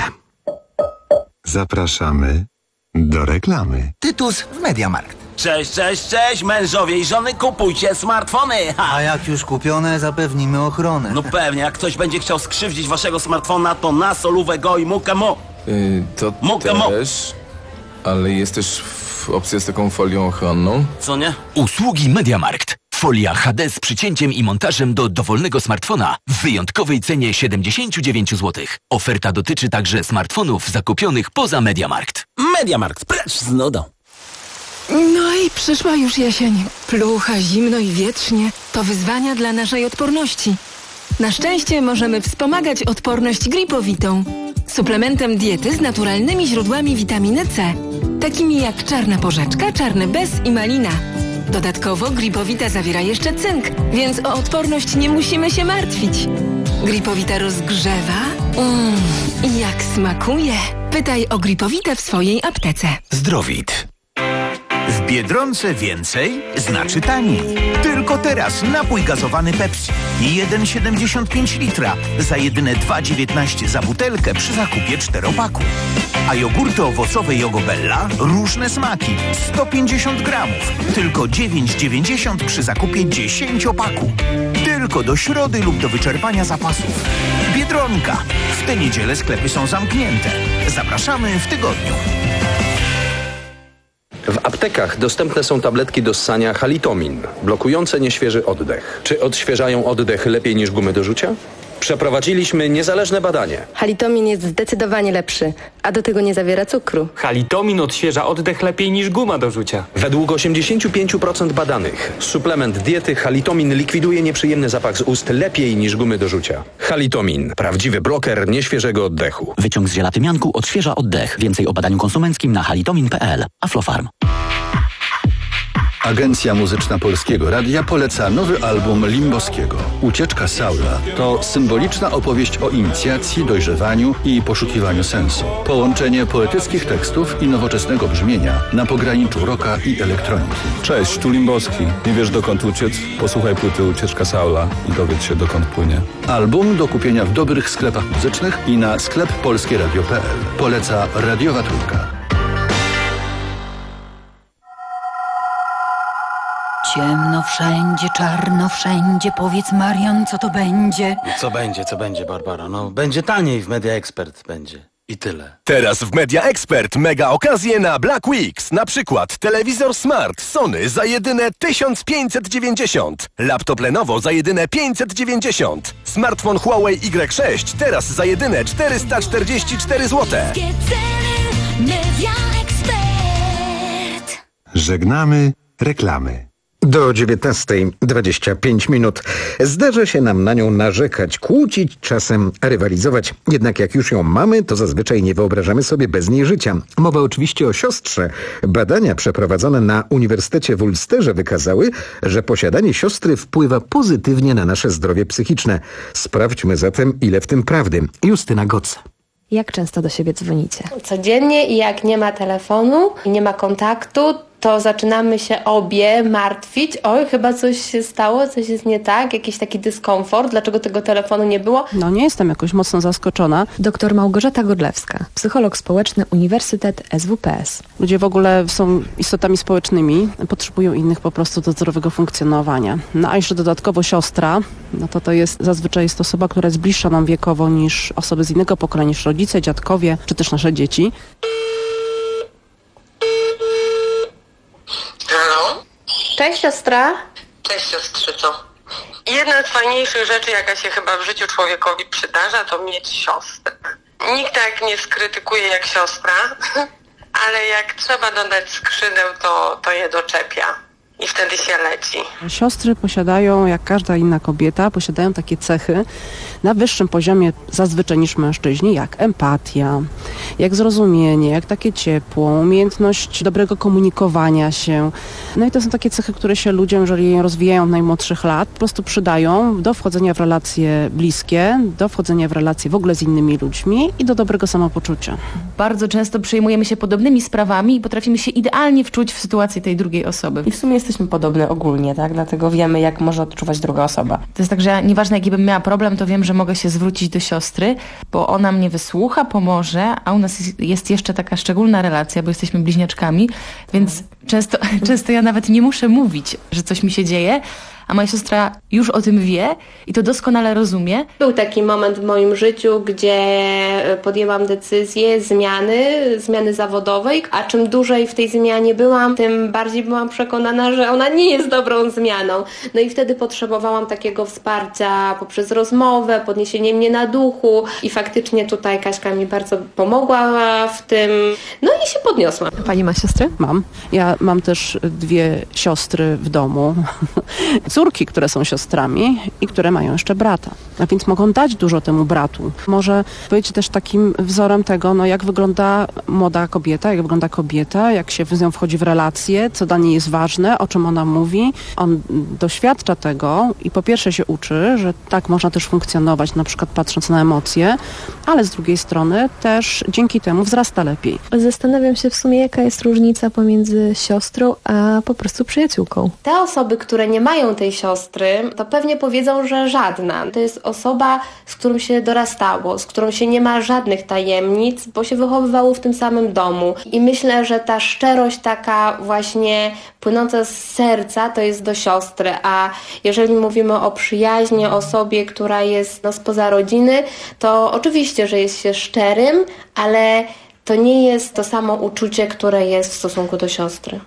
Zapraszamy do reklamy. Tytus w Mediamarkt. Cześć, cześć, cześć, mężowie i żony, kupujcie smartfony! Ha. A jak już kupione, zapewnimy ochronę. No pewnie, jak ktoś będzie chciał skrzywdzić waszego smartfona, to na solówę go i mukę mu. Yy, to Mukę mu. też, ale jest też w opcja z taką folią ochronną. Co nie? Usługi Mediamarkt. Folia H D z przycięciem i montażem do dowolnego smartfona w wyjątkowej cenie siedemdziesiąt dziewięć złotych. Oferta dotyczy także smartfonów zakupionych poza Mediamarkt. Mediamarkt, precz z nudą. No i przyszła już jesień. Plucha, zimno i wietrznie. To wyzwania dla naszej odporności. Na szczęście możemy wspomagać odporność gripowitą. Suplementem diety z naturalnymi źródłami witaminy C. Takimi jak czarna porzeczka, czarny bez i malina. Dodatkowo gripowita zawiera jeszcze cynk, więc o odporność nie musimy się martwić. Gripowita rozgrzewa. Mmm, i jak smakuje. Pytaj o gripowitę w swojej aptece. Zdrowit. W Biedronce więcej znaczy taniej. Tylko teraz napój gazowany Pepsi jeden przecinek siedemdziesiąt pięć litra za jedyne dwa dziewiętnaście za butelkę przy zakupie czteropaku. A jogurty owocowe Jogobella różne smaki sto pięćdziesiąt gramów. Tylko dziewięć dziewięćdziesiąt przy zakupie dziesięciopaku. Tylko do środy lub do wyczerpania zapasów. Biedronka. W tę niedzielę sklepy są zamknięte. Zapraszamy w tygodniu. W aptekach dostępne są tabletki do ssania Halitomin, blokujące nieświeży oddech. Czy odświeżają oddech lepiej niż gumy do rzucia? Przeprowadziliśmy niezależne badanie. Halitomin jest zdecydowanie lepszy, a do tego nie zawiera cukru. Halitomin odświeża oddech lepiej niż guma do rzucia. Według osiemdziesiąt pięć procent badanych suplement diety Halitomin likwiduje nieprzyjemny zapach z ust lepiej niż gumy do rzucia. Halitomin. Prawdziwy bloker nieświeżego oddechu. Wyciąg z żelatymianku odświeża oddech. Więcej o badaniu konsumenckim na halitomin kropka p l. Aflofarm. Agencja Muzyczna Polskiego Radia poleca nowy album Limboskiego. Ucieczka Saula to symboliczna opowieść o inicjacji, dojrzewaniu i poszukiwaniu sensu. Połączenie poetyckich tekstów i nowoczesnego brzmienia na pograniczu rocka i elektroniki. Cześć, tu Limboski. Nie wiesz dokąd uciec? Posłuchaj płyty Ucieczka Saula i dowiedz się dokąd płynie. Album do kupienia w dobrych sklepach muzycznych i na sklep polskie radio kropka p l. Poleca Radiowa Trójka. Ciemno wszędzie, czarno wszędzie. Powiedz, Marian, co to będzie? Co będzie, co będzie, Barbara? No, będzie taniej w Media Expert, będzie. I tyle. Teraz w Media Expert mega okazje na Black Weeks. Na przykład telewizor smart Sony za jedyne tysiąc pięćset dziewięćdziesiąt. Laptop Lenovo za jedyne pięćset dziewięćdziesiąt. Smartfon Huawei Y sześć teraz za jedyne czterysta czterdzieści cztery złote. Media Expert. Żegnamy reklamy. Do dziewiętnastej dwadzieścia pięć minut. Zdarza się nam na nią narzekać, kłócić, czasem rywalizować. Jednak jak już ją mamy, to zazwyczaj nie wyobrażamy sobie bez niej życia. Mowa oczywiście o siostrze. Badania przeprowadzone na Uniwersytecie w Ulsterze wykazały, że posiadanie siostry wpływa pozytywnie na nasze zdrowie psychiczne. Sprawdźmy zatem, ile w tym prawdy. Justyna Goc. Jak często do siebie dzwonicie? Codziennie i jak nie ma telefonu, nie ma kontaktu, to zaczynamy się obie martwić. Oj, chyba coś się stało, coś jest nie tak, jakiś taki dyskomfort, dlaczego tego telefonu nie było. No nie jestem jakoś mocno zaskoczona. Doktor Małgorzata Godlewska, psycholog społeczny, Uniwersytet S W P S. Ludzie w ogóle są istotami społecznymi, potrzebują innych po prostu do zdrowego funkcjonowania. No a jeszcze dodatkowo siostra, no to to jest zazwyczaj jest osoba, która jest bliższa nam wiekowo niż osoby z innego pokolenia, niż rodzice, dziadkowie, czy też nasze dzieci. Halo? Cześć siostra. Cześć siostrzyco. Jedna z fajniejszych rzeczy, jaka się chyba w życiu człowiekowi przydarza, to mieć siostrę. Nikt tak nie skrytykuje jak siostra, ale jak trzeba dodać skrzydeł, to, to je doczepia. I wtedy się leci. Siostry posiadają, jak każda inna kobieta, posiadają takie cechy na wyższym poziomie zazwyczaj niż mężczyźni, jak empatia, jak zrozumienie, jak takie ciepło, umiejętność dobrego komunikowania się. No i to są takie cechy, które się ludziom, jeżeli je rozwijają w najmłodszych lat, po prostu przydają do wchodzenia w relacje bliskie, do wchodzenia w relacje w ogóle z innymi ludźmi i do dobrego samopoczucia. Bardzo często przejmujemy się podobnymi sprawami i potrafimy się idealnie wczuć w sytuację tej drugiej osoby. I w sumie jesteśmy podobne ogólnie, tak? Dlatego wiemy, jak może odczuwać druga osoba. To jest tak, że nieważne jaki bym miała problem, to wiem, że mogę się zwrócić do siostry, bo ona mnie wysłucha, pomoże, a u nas jest jeszcze taka szczególna relacja, bo jesteśmy bliźniaczkami, więc często, często ja nawet nie muszę mówić, że coś mi się dzieje, a moja siostra już o tym wie i to doskonale rozumie. Był taki moment w moim życiu, gdzie podjęłam decyzję zmiany, zmiany zawodowej, a czym dłużej w tej zmianie byłam, tym bardziej byłam przekonana, że ona nie jest dobrą zmianą. No i wtedy potrzebowałam takiego wsparcia poprzez rozmowę, podniesienie mnie na duchu i faktycznie tutaj Kaśka mi bardzo pomogła w tym, no i się podniosłam. Pani ma siostrę? Mam. Ja mam też dwie siostry w domu. Córki, które są siostrami i które mają jeszcze brata. A więc mogą dać dużo temu bratu. Może być też takim wzorem tego, no jak wygląda młoda kobieta, jak wygląda kobieta, jak się z nią wchodzi w relacje, co dla niej jest ważne, o czym ona mówi. On doświadcza tego i po pierwsze się uczy, że tak można też funkcjonować, na przykład patrząc na emocje, ale z drugiej strony też dzięki temu wzrasta lepiej. Zastanawiam się w sumie, jaka jest różnica pomiędzy siostrą, a po prostu przyjaciółką. Te osoby, które nie mają tej siostry, to pewnie powiedzą, że żadna. To jest osoba, z którą się dorastało, z którą się nie ma żadnych tajemnic, bo się wychowywało w tym samym domu. I myślę, że ta szczerość taka właśnie płynąca z serca to jest do siostry, a jeżeli mówimy o przyjaźni, o osobie, która jest no, spoza rodziny, to oczywiście, że jest się szczerym, ale to nie jest to samo uczucie, które jest w stosunku do siostry.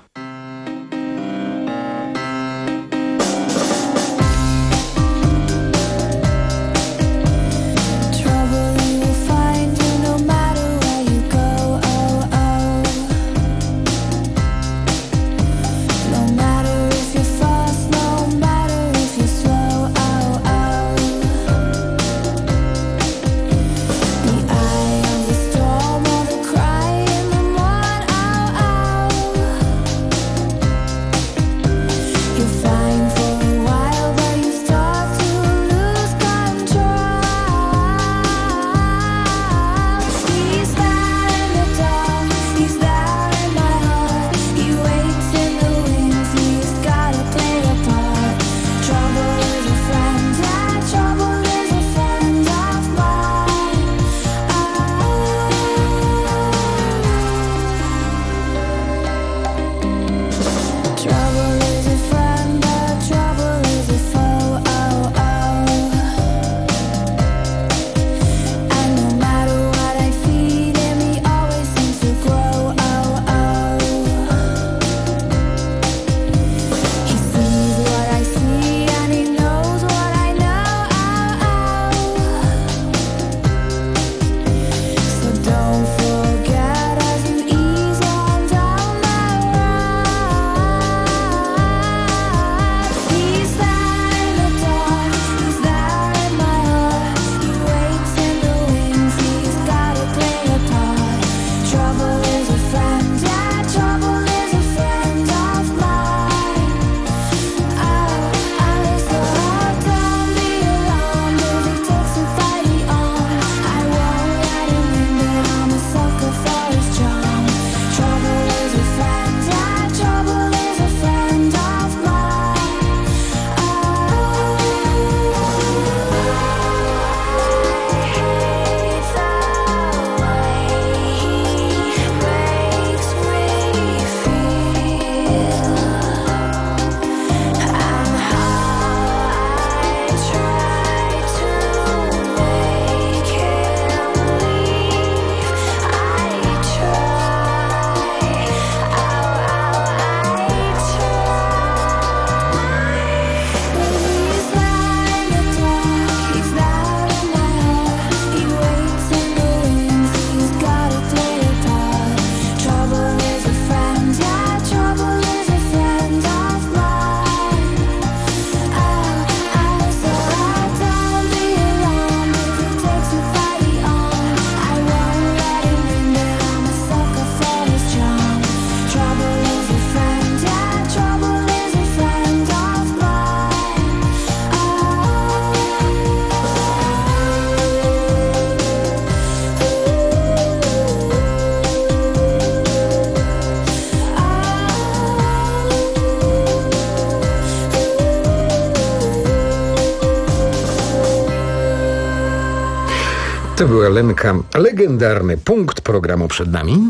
To była Lenka. Legendarny punkt programu przed nami.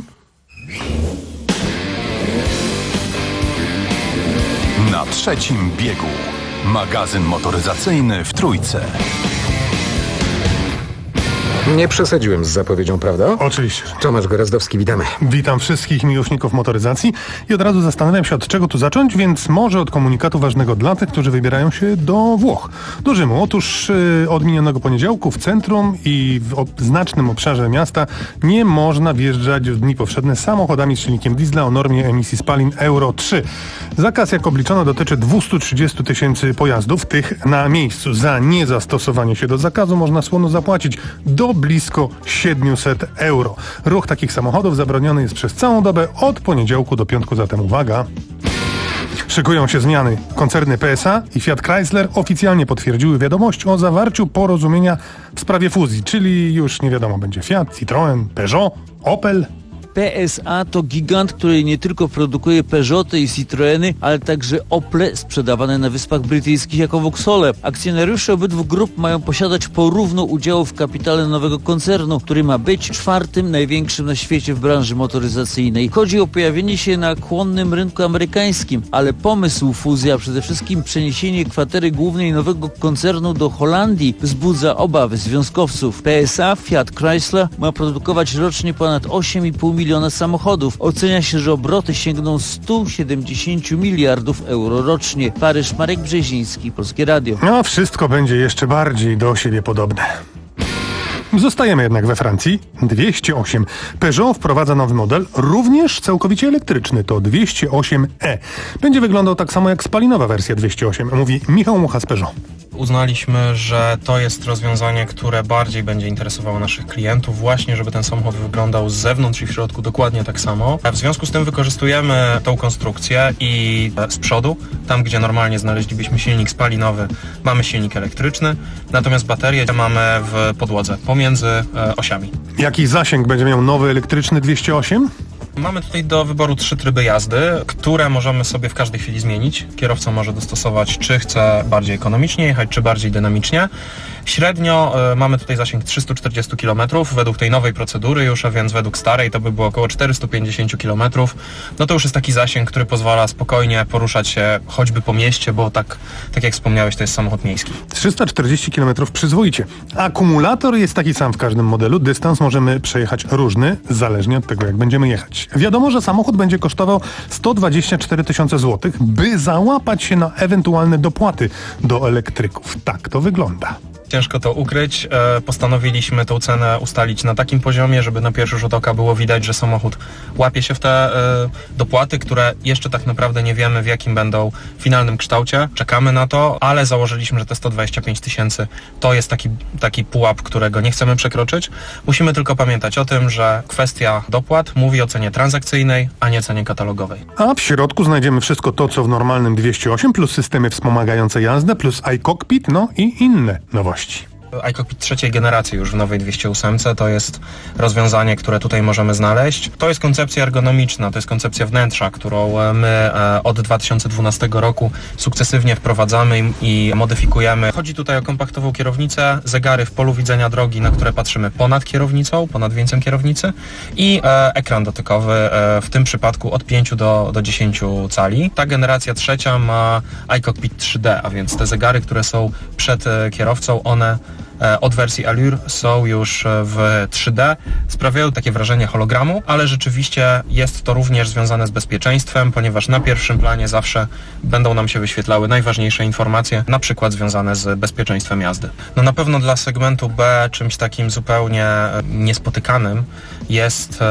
Na trzecim biegu. Magazyn motoryzacyjny w Trójce. Nie przesadziłem z zapowiedzią, prawda? Oczywiście. Tomasz Gorazdowski, witamy. Witam wszystkich miłośników motoryzacji i od razu zastanawiam się, od czego tu zacząć, więc może od komunikatu ważnego dla tych, którzy wybierają się do Włoch, do Rzymu. Otóż yy, od minionego poniedziałku w centrum i w ob- znacznym obszarze miasta nie można wjeżdżać w dni powszednie samochodami z silnikiem diesla o normie emisji spalin Euro trzy. Zakaz, jak obliczono, dotyczy dwieście trzydzieści tysięcy pojazdów, tych na miejscu. Za niezastosowanie się do zakazu można słono zapłacić do blisko siedemset euro. Ruch takich samochodów zabroniony jest przez całą dobę od poniedziałku do piątku, zatem uwaga. Szykują się zmiany. Koncerny P S A i Fiat Chrysler oficjalnie potwierdziły wiadomość o zawarciu porozumienia w sprawie fuzji, czyli już nie wiadomo, będzie Fiat, Citroën, Peugeot, Opel. P S A to gigant, który nie tylko produkuje Peugeoty i Citroeny, ale także Ople sprzedawane na Wyspach Brytyjskich jako Vauxhall. Akcjonariusze obydwu grup mają posiadać porówno udziału w kapitale nowego koncernu, który ma być czwartym największym na świecie w branży motoryzacyjnej. Chodzi o pojawienie się na chłonnym rynku amerykańskim, ale pomysł fuzji, a przede wszystkim przeniesienie kwatery głównej nowego koncernu do Holandii wzbudza obawy związkowców. P S A Fiat Chrysler ma produkować rocznie ponad osiem i pół miliona samochodów. Ocenia się, że obroty sięgną sto siedemdziesiąt miliardów euro rocznie. Paryż, Marek Brzeziński, Polskie Radio. No, wszystko będzie jeszcze bardziej do siebie podobne. Zostajemy jednak we Francji. dwieście osiem. Peugeot wprowadza nowy model, również całkowicie elektryczny. To dwieście osiem E. Będzie wyglądał tak samo jak spalinowa wersja dwieście osiem, mówi Michał Mucha z Peugeot. Uznaliśmy, że to jest rozwiązanie, które bardziej będzie interesowało naszych klientów, właśnie żeby ten samochód wyglądał z zewnątrz i w środku dokładnie tak samo. W związku z tym wykorzystujemy tą konstrukcję i z przodu, tam gdzie normalnie znaleźlibyśmy silnik spalinowy, mamy silnik elektryczny, natomiast baterię mamy w podłodze, pomiędzy osiami. Jaki zasięg będzie miał nowy elektryczny dwieście osiem? Mamy tutaj do wyboru trzy tryby jazdy, które możemy sobie w każdej chwili zmienić. Kierowca może dostosować, czy chce bardziej ekonomicznie jechać, czy bardziej dynamicznie. Średnio y, mamy tutaj zasięg trzysta czterdzieści kilometrów według tej nowej procedury już, a więc według starej to by było około czterysta pięćdziesiąt kilometrów. No to już jest taki zasięg, który pozwala spokojnie poruszać się choćby po mieście, bo tak, tak jak wspomniałeś, to jest samochód miejski. trzysta czterdzieści kilometrów przyzwoicie. Akumulator jest taki sam w każdym modelu. Dystans możemy przejechać różny, zależnie od tego, jak będziemy jechać. Wiadomo, że samochód będzie kosztował sto dwadzieścia cztery tysiące złotych, by załapać się na ewentualne dopłaty do elektryków. Tak to wygląda. Ciężko to ukryć. E, postanowiliśmy tą cenę ustalić na takim poziomie, żeby na pierwszy rzut oka było widać, że samochód łapie się w te e, dopłaty, które jeszcze tak naprawdę nie wiemy, w jakim będą finalnym kształcie. Czekamy na to, ale założyliśmy, że te sto dwadzieścia pięć tysięcy to jest taki, taki pułap, którego nie chcemy przekroczyć. Musimy tylko pamiętać o tym, że kwestia dopłat mówi o cenie transakcyjnej, a nie cenie katalogowej. A w środku znajdziemy wszystko to, co w normalnym dwieście osiem, plus systemy wspomagające jazdę, plus iCockpit, no i inne nowości. iCockpit trzeciej generacji już w nowej dwieście osiem to jest rozwiązanie, które tutaj możemy znaleźć. To jest koncepcja ergonomiczna, to jest koncepcja wnętrza, którą my od dwa tysiące dwunastego roku sukcesywnie wprowadzamy i modyfikujemy. Chodzi tutaj o kompaktową kierownicę, zegary w polu widzenia drogi, na które patrzymy ponad kierownicą, ponad wieńcem kierownicy i ekran dotykowy, w tym przypadku od pięciu do dziesięciu cali. Ta generacja trzecia ma iCockpit trzy D, a więc te zegary, które są przed kierowcą, one od wersji Allure są już w trzy D, sprawiają takie wrażenie hologramu, ale rzeczywiście jest to również związane z bezpieczeństwem, ponieważ na pierwszym planie zawsze będą nam się wyświetlały najważniejsze informacje, na przykład związane z bezpieczeństwem jazdy. No na pewno dla segmentu B czymś takim zupełnie niespotykanym jest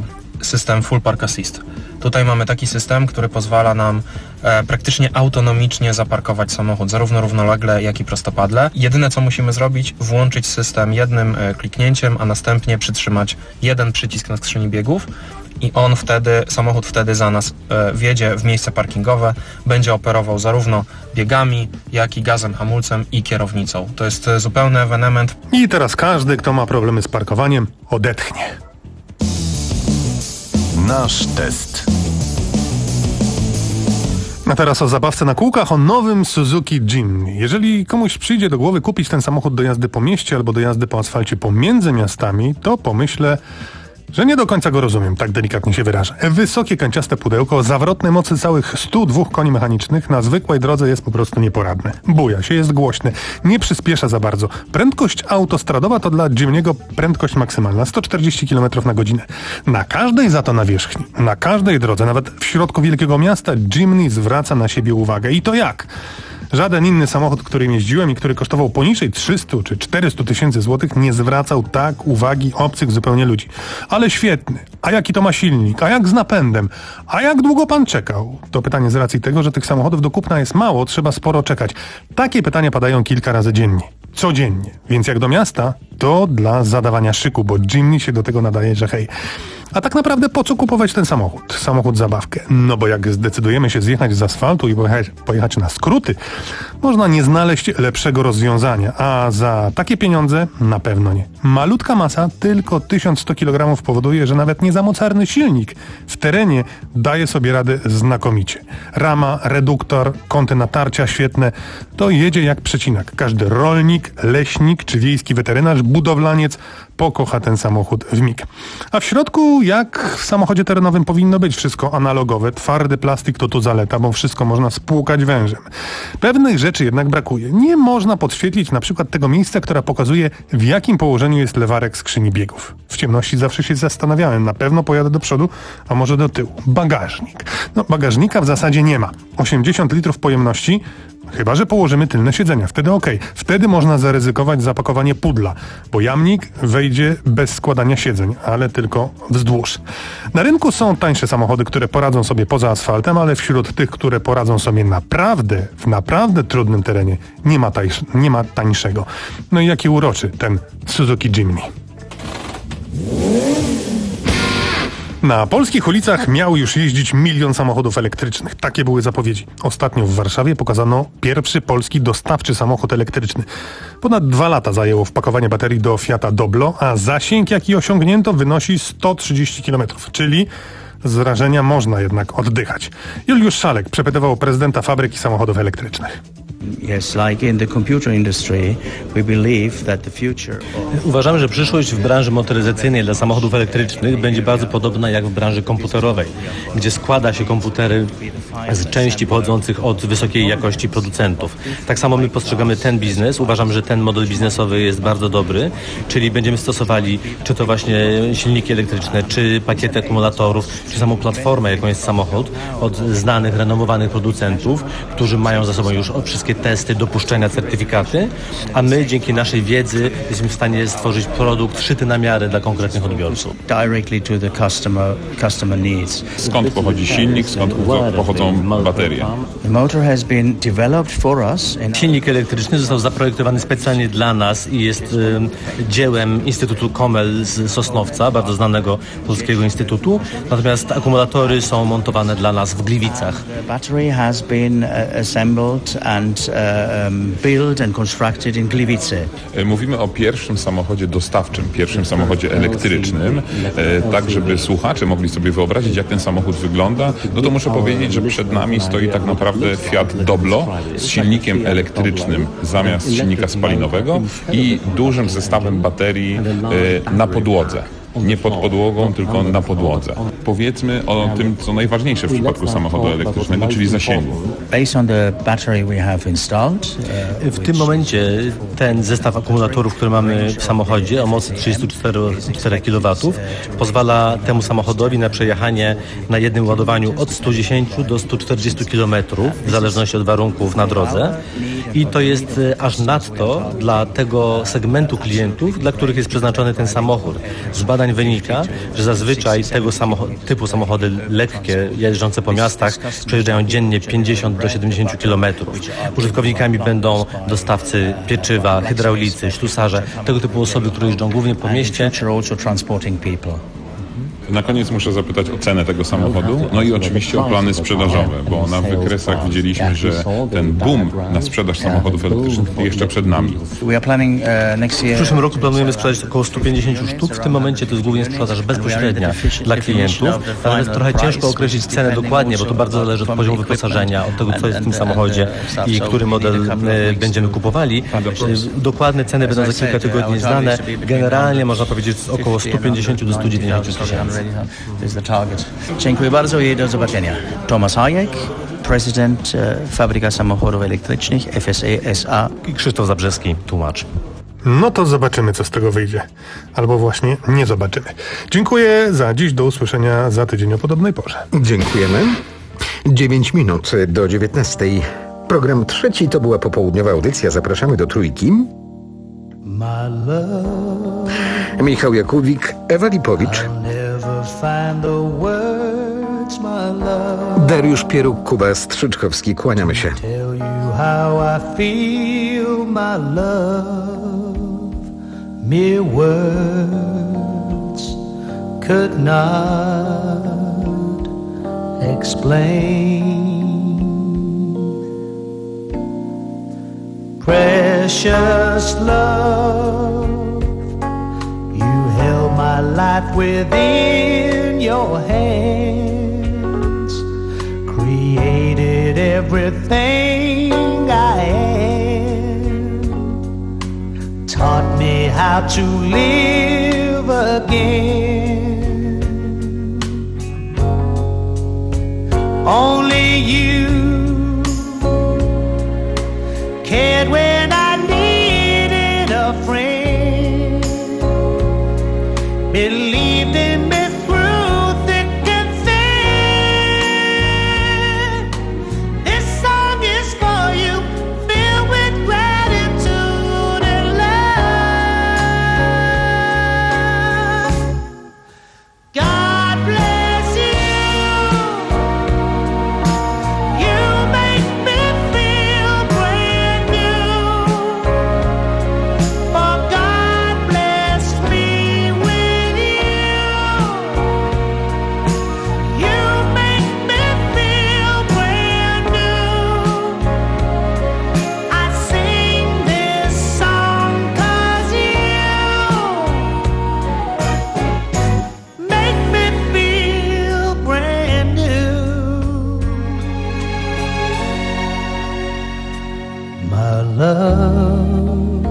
system Full Park Assist. Tutaj mamy taki system, który pozwala nam e, praktycznie autonomicznie zaparkować samochód, zarówno równolegle, jak i prostopadle. Jedyne, co musimy zrobić, włączyć system jednym e, kliknięciem, a następnie przytrzymać jeden przycisk na skrzyni biegów i on wtedy, samochód wtedy za nas e, wjedzie w miejsce parkingowe, będzie operował zarówno biegami, jak i gazem, hamulcem i kierownicą. To jest e, zupełny ewenement. I teraz każdy, kto ma problemy z parkowaniem, odetchnie. Nasz test. A teraz o zabawce na kółkach, o nowym Suzuki Jimny. Jeżeli komuś przyjdzie do głowy kupić ten samochód do jazdy po mieście albo do jazdy po asfalcie pomiędzy miastami, to pomyślę, że nie do końca go rozumiem, tak delikatnie się wyrażę. Wysokie, kanciaste pudełko o zawrotnej mocy całych stu dwóch koni mechanicznych na zwykłej drodze jest po prostu nieporadne. Buja się, jest głośny, nie przyspiesza za bardzo. Prędkość autostradowa to dla Jimny'ego prędkość maksymalna, sto czterdzieści kilometrów na godzinę. Na każdej za to nawierzchni, na każdej drodze, nawet w środku wielkiego miasta, Jimny zwraca na siebie uwagę. I to jak? Żaden inny samochód, którym jeździłem i który kosztował poniżej trzysta czy czterysta tysięcy złotych, nie zwracał tak uwagi obcych zupełnie ludzi. Ale świetny. A jaki to ma silnik? A jak z napędem? A jak długo pan czekał? To pytanie z racji tego, że tych samochodów do kupna jest mało, trzeba sporo czekać. Takie pytania padają kilka razy dziennie. Codziennie. Więc jak do miasta, to dla zadawania szyku, bo Jimny się do tego nadaje, że hej. A tak naprawdę po co kupować ten samochód? Samochód zabawkę. No bo jak zdecydujemy się zjechać z asfaltu i pojechać, pojechać na skróty, można nie znaleźć lepszego rozwiązania. A za takie pieniądze na pewno nie. Malutka masa, tylko tysiąc sto kilogramów powoduje, że nawet niezamocarny silnik w terenie daje sobie radę znakomicie. Rama, reduktor, kąty natarcia świetne. To jedzie jak przecinak. Każdy rolnik, leśnik czy wiejski weterynarz, budowlaniec pokocha ten samochód w mig. A w środku, jak w samochodzie terenowym powinno być, wszystko analogowe. Twardy plastik to tu zaleta, bo wszystko można spłukać wężem. Pewnych rzeczy jednak brakuje. Nie można podświetlić na przykład tego miejsca, które pokazuje, w jakim położeniu jest lewarek skrzyni biegów. W ciemności zawsze się zastanawiałem, na pewno pojadę do przodu, a może do tyłu. Bagażnik. No, bagażnika w zasadzie nie ma. osiemdziesiąt litrów pojemności, chyba że położymy tylne siedzenia. Wtedy okej. Okay. Wtedy można zaryzykować zapakowanie pudla, bo jamnik wejdzie bez składania siedzeń, ale tylko wzdłuż. Na rynku są tańsze samochody, które poradzą sobie poza asfaltem, ale wśród tych, które poradzą sobie naprawdę, w naprawdę trudnym terenie, nie ma, tańsz, nie ma tańszego. No i jaki uroczy ten Suzuki Jimny. Na polskich ulicach miał już jeździć milion samochodów elektrycznych. Takie były zapowiedzi. Ostatnio w Warszawie pokazano pierwszy polski dostawczy samochód elektryczny. Ponad dwa lata zajęło wpakowanie baterii do Fiata Doblo, a zasięg, jaki osiągnięto, wynosi sto trzydzieści kilometrów, czyli z wrażenia można jednak oddychać. Juliusz Szalek przepytywał prezydenta fabryki samochodów elektrycznych. Yes, like in the computer industry, we believe that the future of... Uważamy, że przyszłość w branży motoryzacyjnej dla samochodów elektrycznych będzie bardzo podobna jak w branży komputerowej, gdzie składa się komputery z części pochodzących od wysokiej jakości producentów. Tak samo my postrzegamy ten biznes. Uważamy, że ten model biznesowy jest bardzo dobry, czyli będziemy stosowali czy to właśnie silniki elektryczne, czy pakiety akumulatorów, czy samą platformę, jaką jest samochód, od znanych, renomowanych producentów, którzy mają za sobą już wszystkie testy, dopuszczenia, certyfikaty, a my dzięki naszej wiedzy jesteśmy w stanie stworzyć produkt szyty na miarę dla konkretnych odbiorców. Directly to the customer, customer needs. Skąd pochodzi silnik, skąd pochodzą baterie? The motor has been developed for us. Silnik elektryczny został zaprojektowany specjalnie dla nas i jest y, dziełem Instytutu Komel z Sosnowca, bardzo znanego polskiego instytutu, natomiast akumulatory są montowane dla nas w Gliwicach. The battery has been uh, assembled and um, built and constructed in Gliwice. Mówimy o pierwszym samochodzie dostawczym, pierwszym samochodzie elektrycznym, e, tak żeby słuchacze mogli sobie wyobrazić, jak ten samochód wygląda. No to muszę powiedzieć, że przed nami stoi tak naprawdę Fiat Doblo z silnikiem elektrycznym zamiast silnika spalinowego i dużym zestawem baterii e, na podłodze. Nie pod podłogą, tylko na podłodze. Powiedzmy o tym, co najważniejsze w przypadku samochodu elektrycznego, czyli zasięgu. W tym momencie ten zestaw akumulatorów, który mamy w samochodzie o mocy trzydzieści cztery kilowatów pozwala temu samochodowi na przejechanie na jednym ładowaniu od stu dziesięciu do stu czterdziestu kilometrów, w zależności od warunków na drodze. I to jest aż nadto dla tego segmentu klientów, dla których jest przeznaczony ten samochód. Z badań wynika, że zazwyczaj tego samochod- typu samochody lekkie, jeżdżące po miastach, przejeżdżają dziennie pięćdziesiąt do siedemdziesięciu kilometrów. Użytkownikami będą dostawcy pieczywa, hydraulicy, ślusarze, tego typu osoby, które jeżdżą głównie po mieście. Na koniec muszę zapytać o cenę tego samochodu, no i oczywiście o plany sprzedażowe, bo na wykresach widzieliśmy, że ten boom na sprzedaż samochodów elektrycznych jeszcze przed nami. W przyszłym roku planujemy sprzedać około sto pięćdziesiąt sztuk. W tym momencie to jest głównie sprzedaż bezpośrednia dla klientów, natomiast trochę ciężko określić cenę dokładnie, bo to bardzo zależy od poziomu wyposażenia, od tego, co jest w tym samochodzie i który model będziemy kupowali. Dokładne ceny będą za kilka tygodni znane. Generalnie można powiedzieć około sto pięćdziesiąt do stu dziewięćdziesięciu tysięcy. Dziękuję bardzo i do zobaczenia. Tomasz Hayek, prezydent Fabryka Samochodów Elektrycznych F S E S A. I Krzysztof Zabrzeski, tłumacz. No to zobaczymy, co z tego wyjdzie. Albo właśnie nie zobaczymy. Dziękuję za dziś. Do usłyszenia za tydzień o podobnej porze. Dziękujemy. Dziewięć minut do dziewiętnastej. Program trzeci to była popołudniowa audycja. Zapraszamy do Trójki. Michał Jakubik, Ewa Lipowicz, Dariusz Pieruk, Kuba Strzyczkowski. Kłaniamy się. Mere words could not explain. Precious love, you held my life within your hands, created everything I am, taught me how to live again. Only you cared when I needed a friend, believed in me through thick and thin. This song is for you, filled with gratitude and love. God bless you. You make me feel brand new. For God blessed me with you. You make me feel brand new. I sing this song 'cause you make me feel brand new. My love,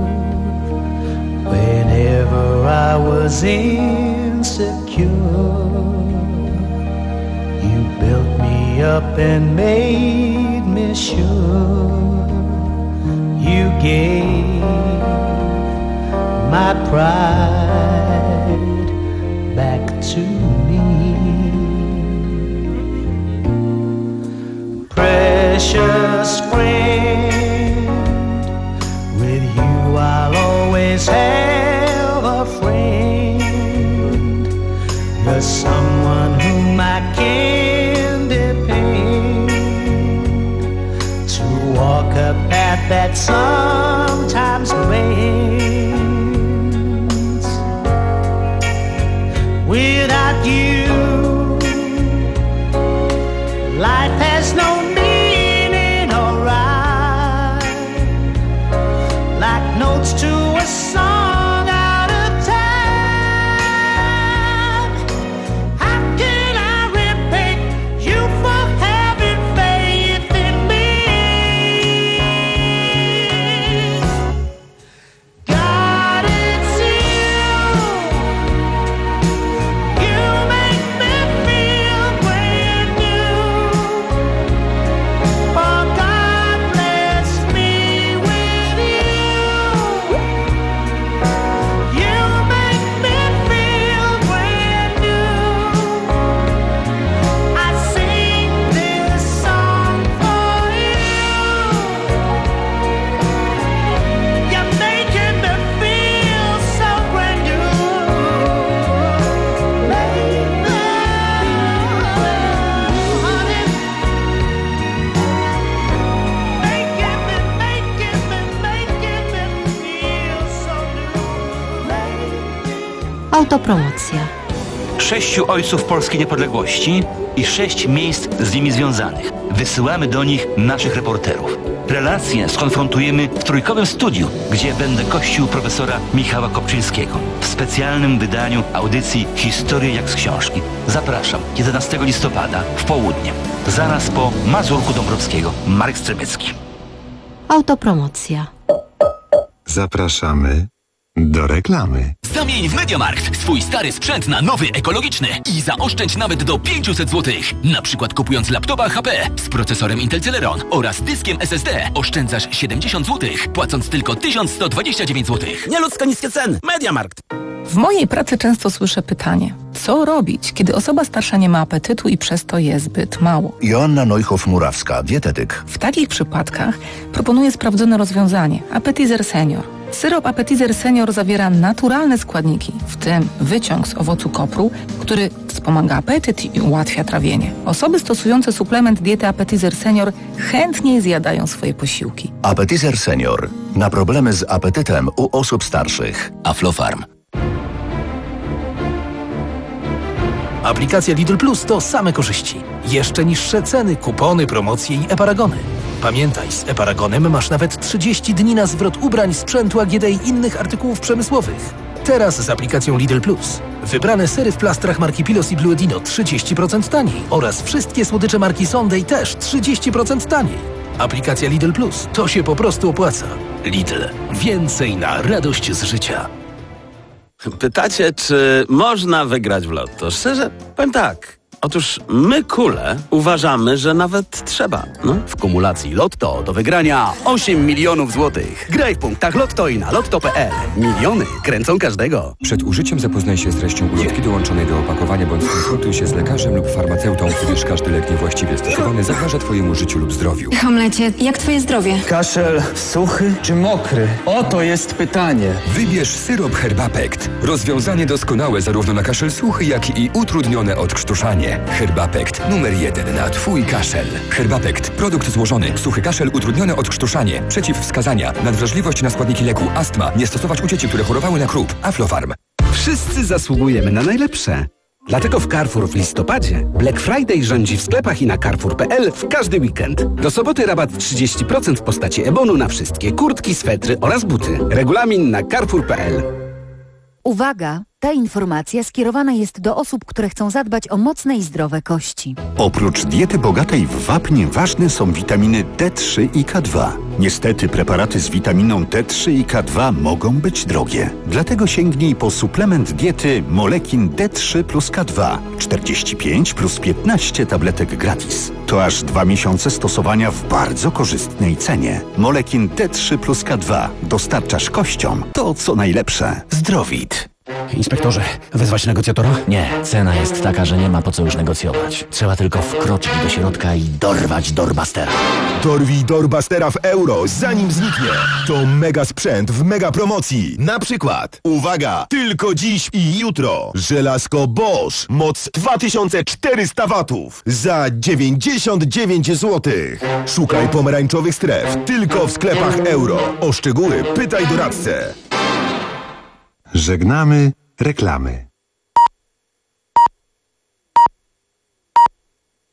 whenever I was insecure, you built me up and made me sure. You gave my pride back to me. Precious friend, with you I'll always have a friend. You're someone whom I can depend, to walk a path that sometimes bends. Without you, life has no meaning or rhyme, like notes to a song out of time. How can I repay you for having faith in me? God, it's you. You make me feel brand new. For God blessed me with you. You make me feel brand new. I sing this song for you. You're making me feel so brand new. Baby, honey, making me, making me, making me feel so new. Autopromocja. sześciu ojców polskiej niepodległości i sześć miejsc z nimi związanych. Wysyłamy do nich naszych reporterów. Relacje skonfrontujemy w trójkowym studiu, gdzie będę gościł profesora Michała Kopczyńskiego w specjalnym wydaniu audycji Historie jak z książki. Zapraszam jedenastego listopada w południe, zaraz po Mazurku Dąbrowskiego. Marek Strzemiecki. Autopromocja. Zapraszamy do reklamy. Zamień w MediaMarkt swój stary sprzęt na nowy, ekologiczny i zaoszczędź nawet do pięćset złotych. Na przykład kupując laptopa H P z procesorem Intel Celeron oraz dyskiem S S D oszczędzasz siedemdziesiąt złotych, płacąc tylko tysiąc sto dwadzieścia dziewięć złotych. Nieludzko niskie ceny. MediaMarkt. W mojej pracy często słyszę pytanie, co robić, kiedy osoba starsza nie ma apetytu i przez to je zbyt mało? Joanna Neuhoff-Murawska, dietetyk. W takich przypadkach proponuję sprawdzone rozwiązanie – Appetizer Senior. Syrop Appetizer Senior zawiera naturalne składniki, w tym wyciąg z owocu kopru, który wspomaga apetyt i ułatwia trawienie. Osoby stosujące suplement diety Appetizer Senior chętniej zjadają swoje posiłki. Appetizer Senior. Na problemy z apetytem u osób starszych. Aflofarm. Aplikacja Lidl Plus to same korzyści. Jeszcze niższe ceny, kupony, promocje i e-paragony. Pamiętaj, z e-paragonem masz nawet trzydzieści dni na zwrot ubrań, sprzętu A G D i innych artykułów przemysłowych. Teraz z aplikacją Lidl Plus. Wybrane sery w plastrach marki Pilos i Bluedino trzydzieści procent taniej oraz wszystkie słodycze marki Sunday też trzydzieści procent taniej. Aplikacja Lidl Plus. To się po prostu opłaca. Lidl. Więcej na radość z życia. Pytacie, czy można wygrać w lotto? Szczerze, powiem tak. Otóż my, kule, uważamy, że nawet trzeba. No? W kumulacji Lotto do wygrania osiem milionów złotych. Graj w punktach Lotto i na lotto kropka p l. Miliony kręcą każdego. Przed użyciem zapoznaj się z treścią ulotki dołączonej do opakowania bądź skonsultuj się z lekarzem lub farmaceutą, gdyż każdy lek niewłaściwie stosowany zagraża Twojemu życiu lub zdrowiu. Hamlecie, jak Twoje zdrowie? Kaszel suchy czy mokry? Oto jest pytanie. Wybierz syrop Herbapekt. Rozwiązanie doskonałe zarówno na kaszel suchy, jak i utrudnione odkrztuszanie. Herbapekt numer jeden na Twój kaszel. Herbapekt. Produkt złożony. Suchy kaszel, utrudnione odkrztuszanie. Przeciwwskazania. Nadwrażliwość na składniki leku. Astma. Nie stosować u dzieci, które chorowały na chrób. Aflofarm. Wszyscy zasługujemy na najlepsze. Dlatego w Carrefour w listopadzie Black Friday rządzi w sklepach i na carrefour kropka p l w każdy weekend. Do soboty rabat trzydzieści procent w postaci e-bonu na wszystkie kurtki, swetry oraz buty. Regulamin na carrefour kropka p l. Uwaga! Ta informacja skierowana jest do osób, które chcą zadbać o mocne i zdrowe kości. Oprócz diety bogatej w wapnie ważne są witaminy D trzy i K dwa. Niestety preparaty z witaminą D trzy i K dwa mogą być drogie. Dlatego sięgnij po suplement diety Molekin D trzy plus K dwa. czterdzieści pięć plus piętnaście tabletek gratis. To aż dwa miesiące stosowania w bardzo korzystnej cenie. Molekin D trzy plus K dwa. Dostarczasz kościom to, co najlepsze. Zdrowit. Inspektorze, wezwać negocjatora? Nie, cena jest taka, że nie ma po co już negocjować. Trzeba tylko wkroczyć do środka i dorwać Doorbustera. Dorwij Doorbustera w euro, zanim zniknie. To mega sprzęt w mega promocji. Na przykład, uwaga, tylko dziś i jutro. Żelazko Bosch, moc dwa tysiące czterysta watów za dziewięćdziesiąt dziewięć złotych. Szukaj pomarańczowych stref tylko w sklepach euro. O szczegóły pytaj doradcę. Żegnamy reklamy.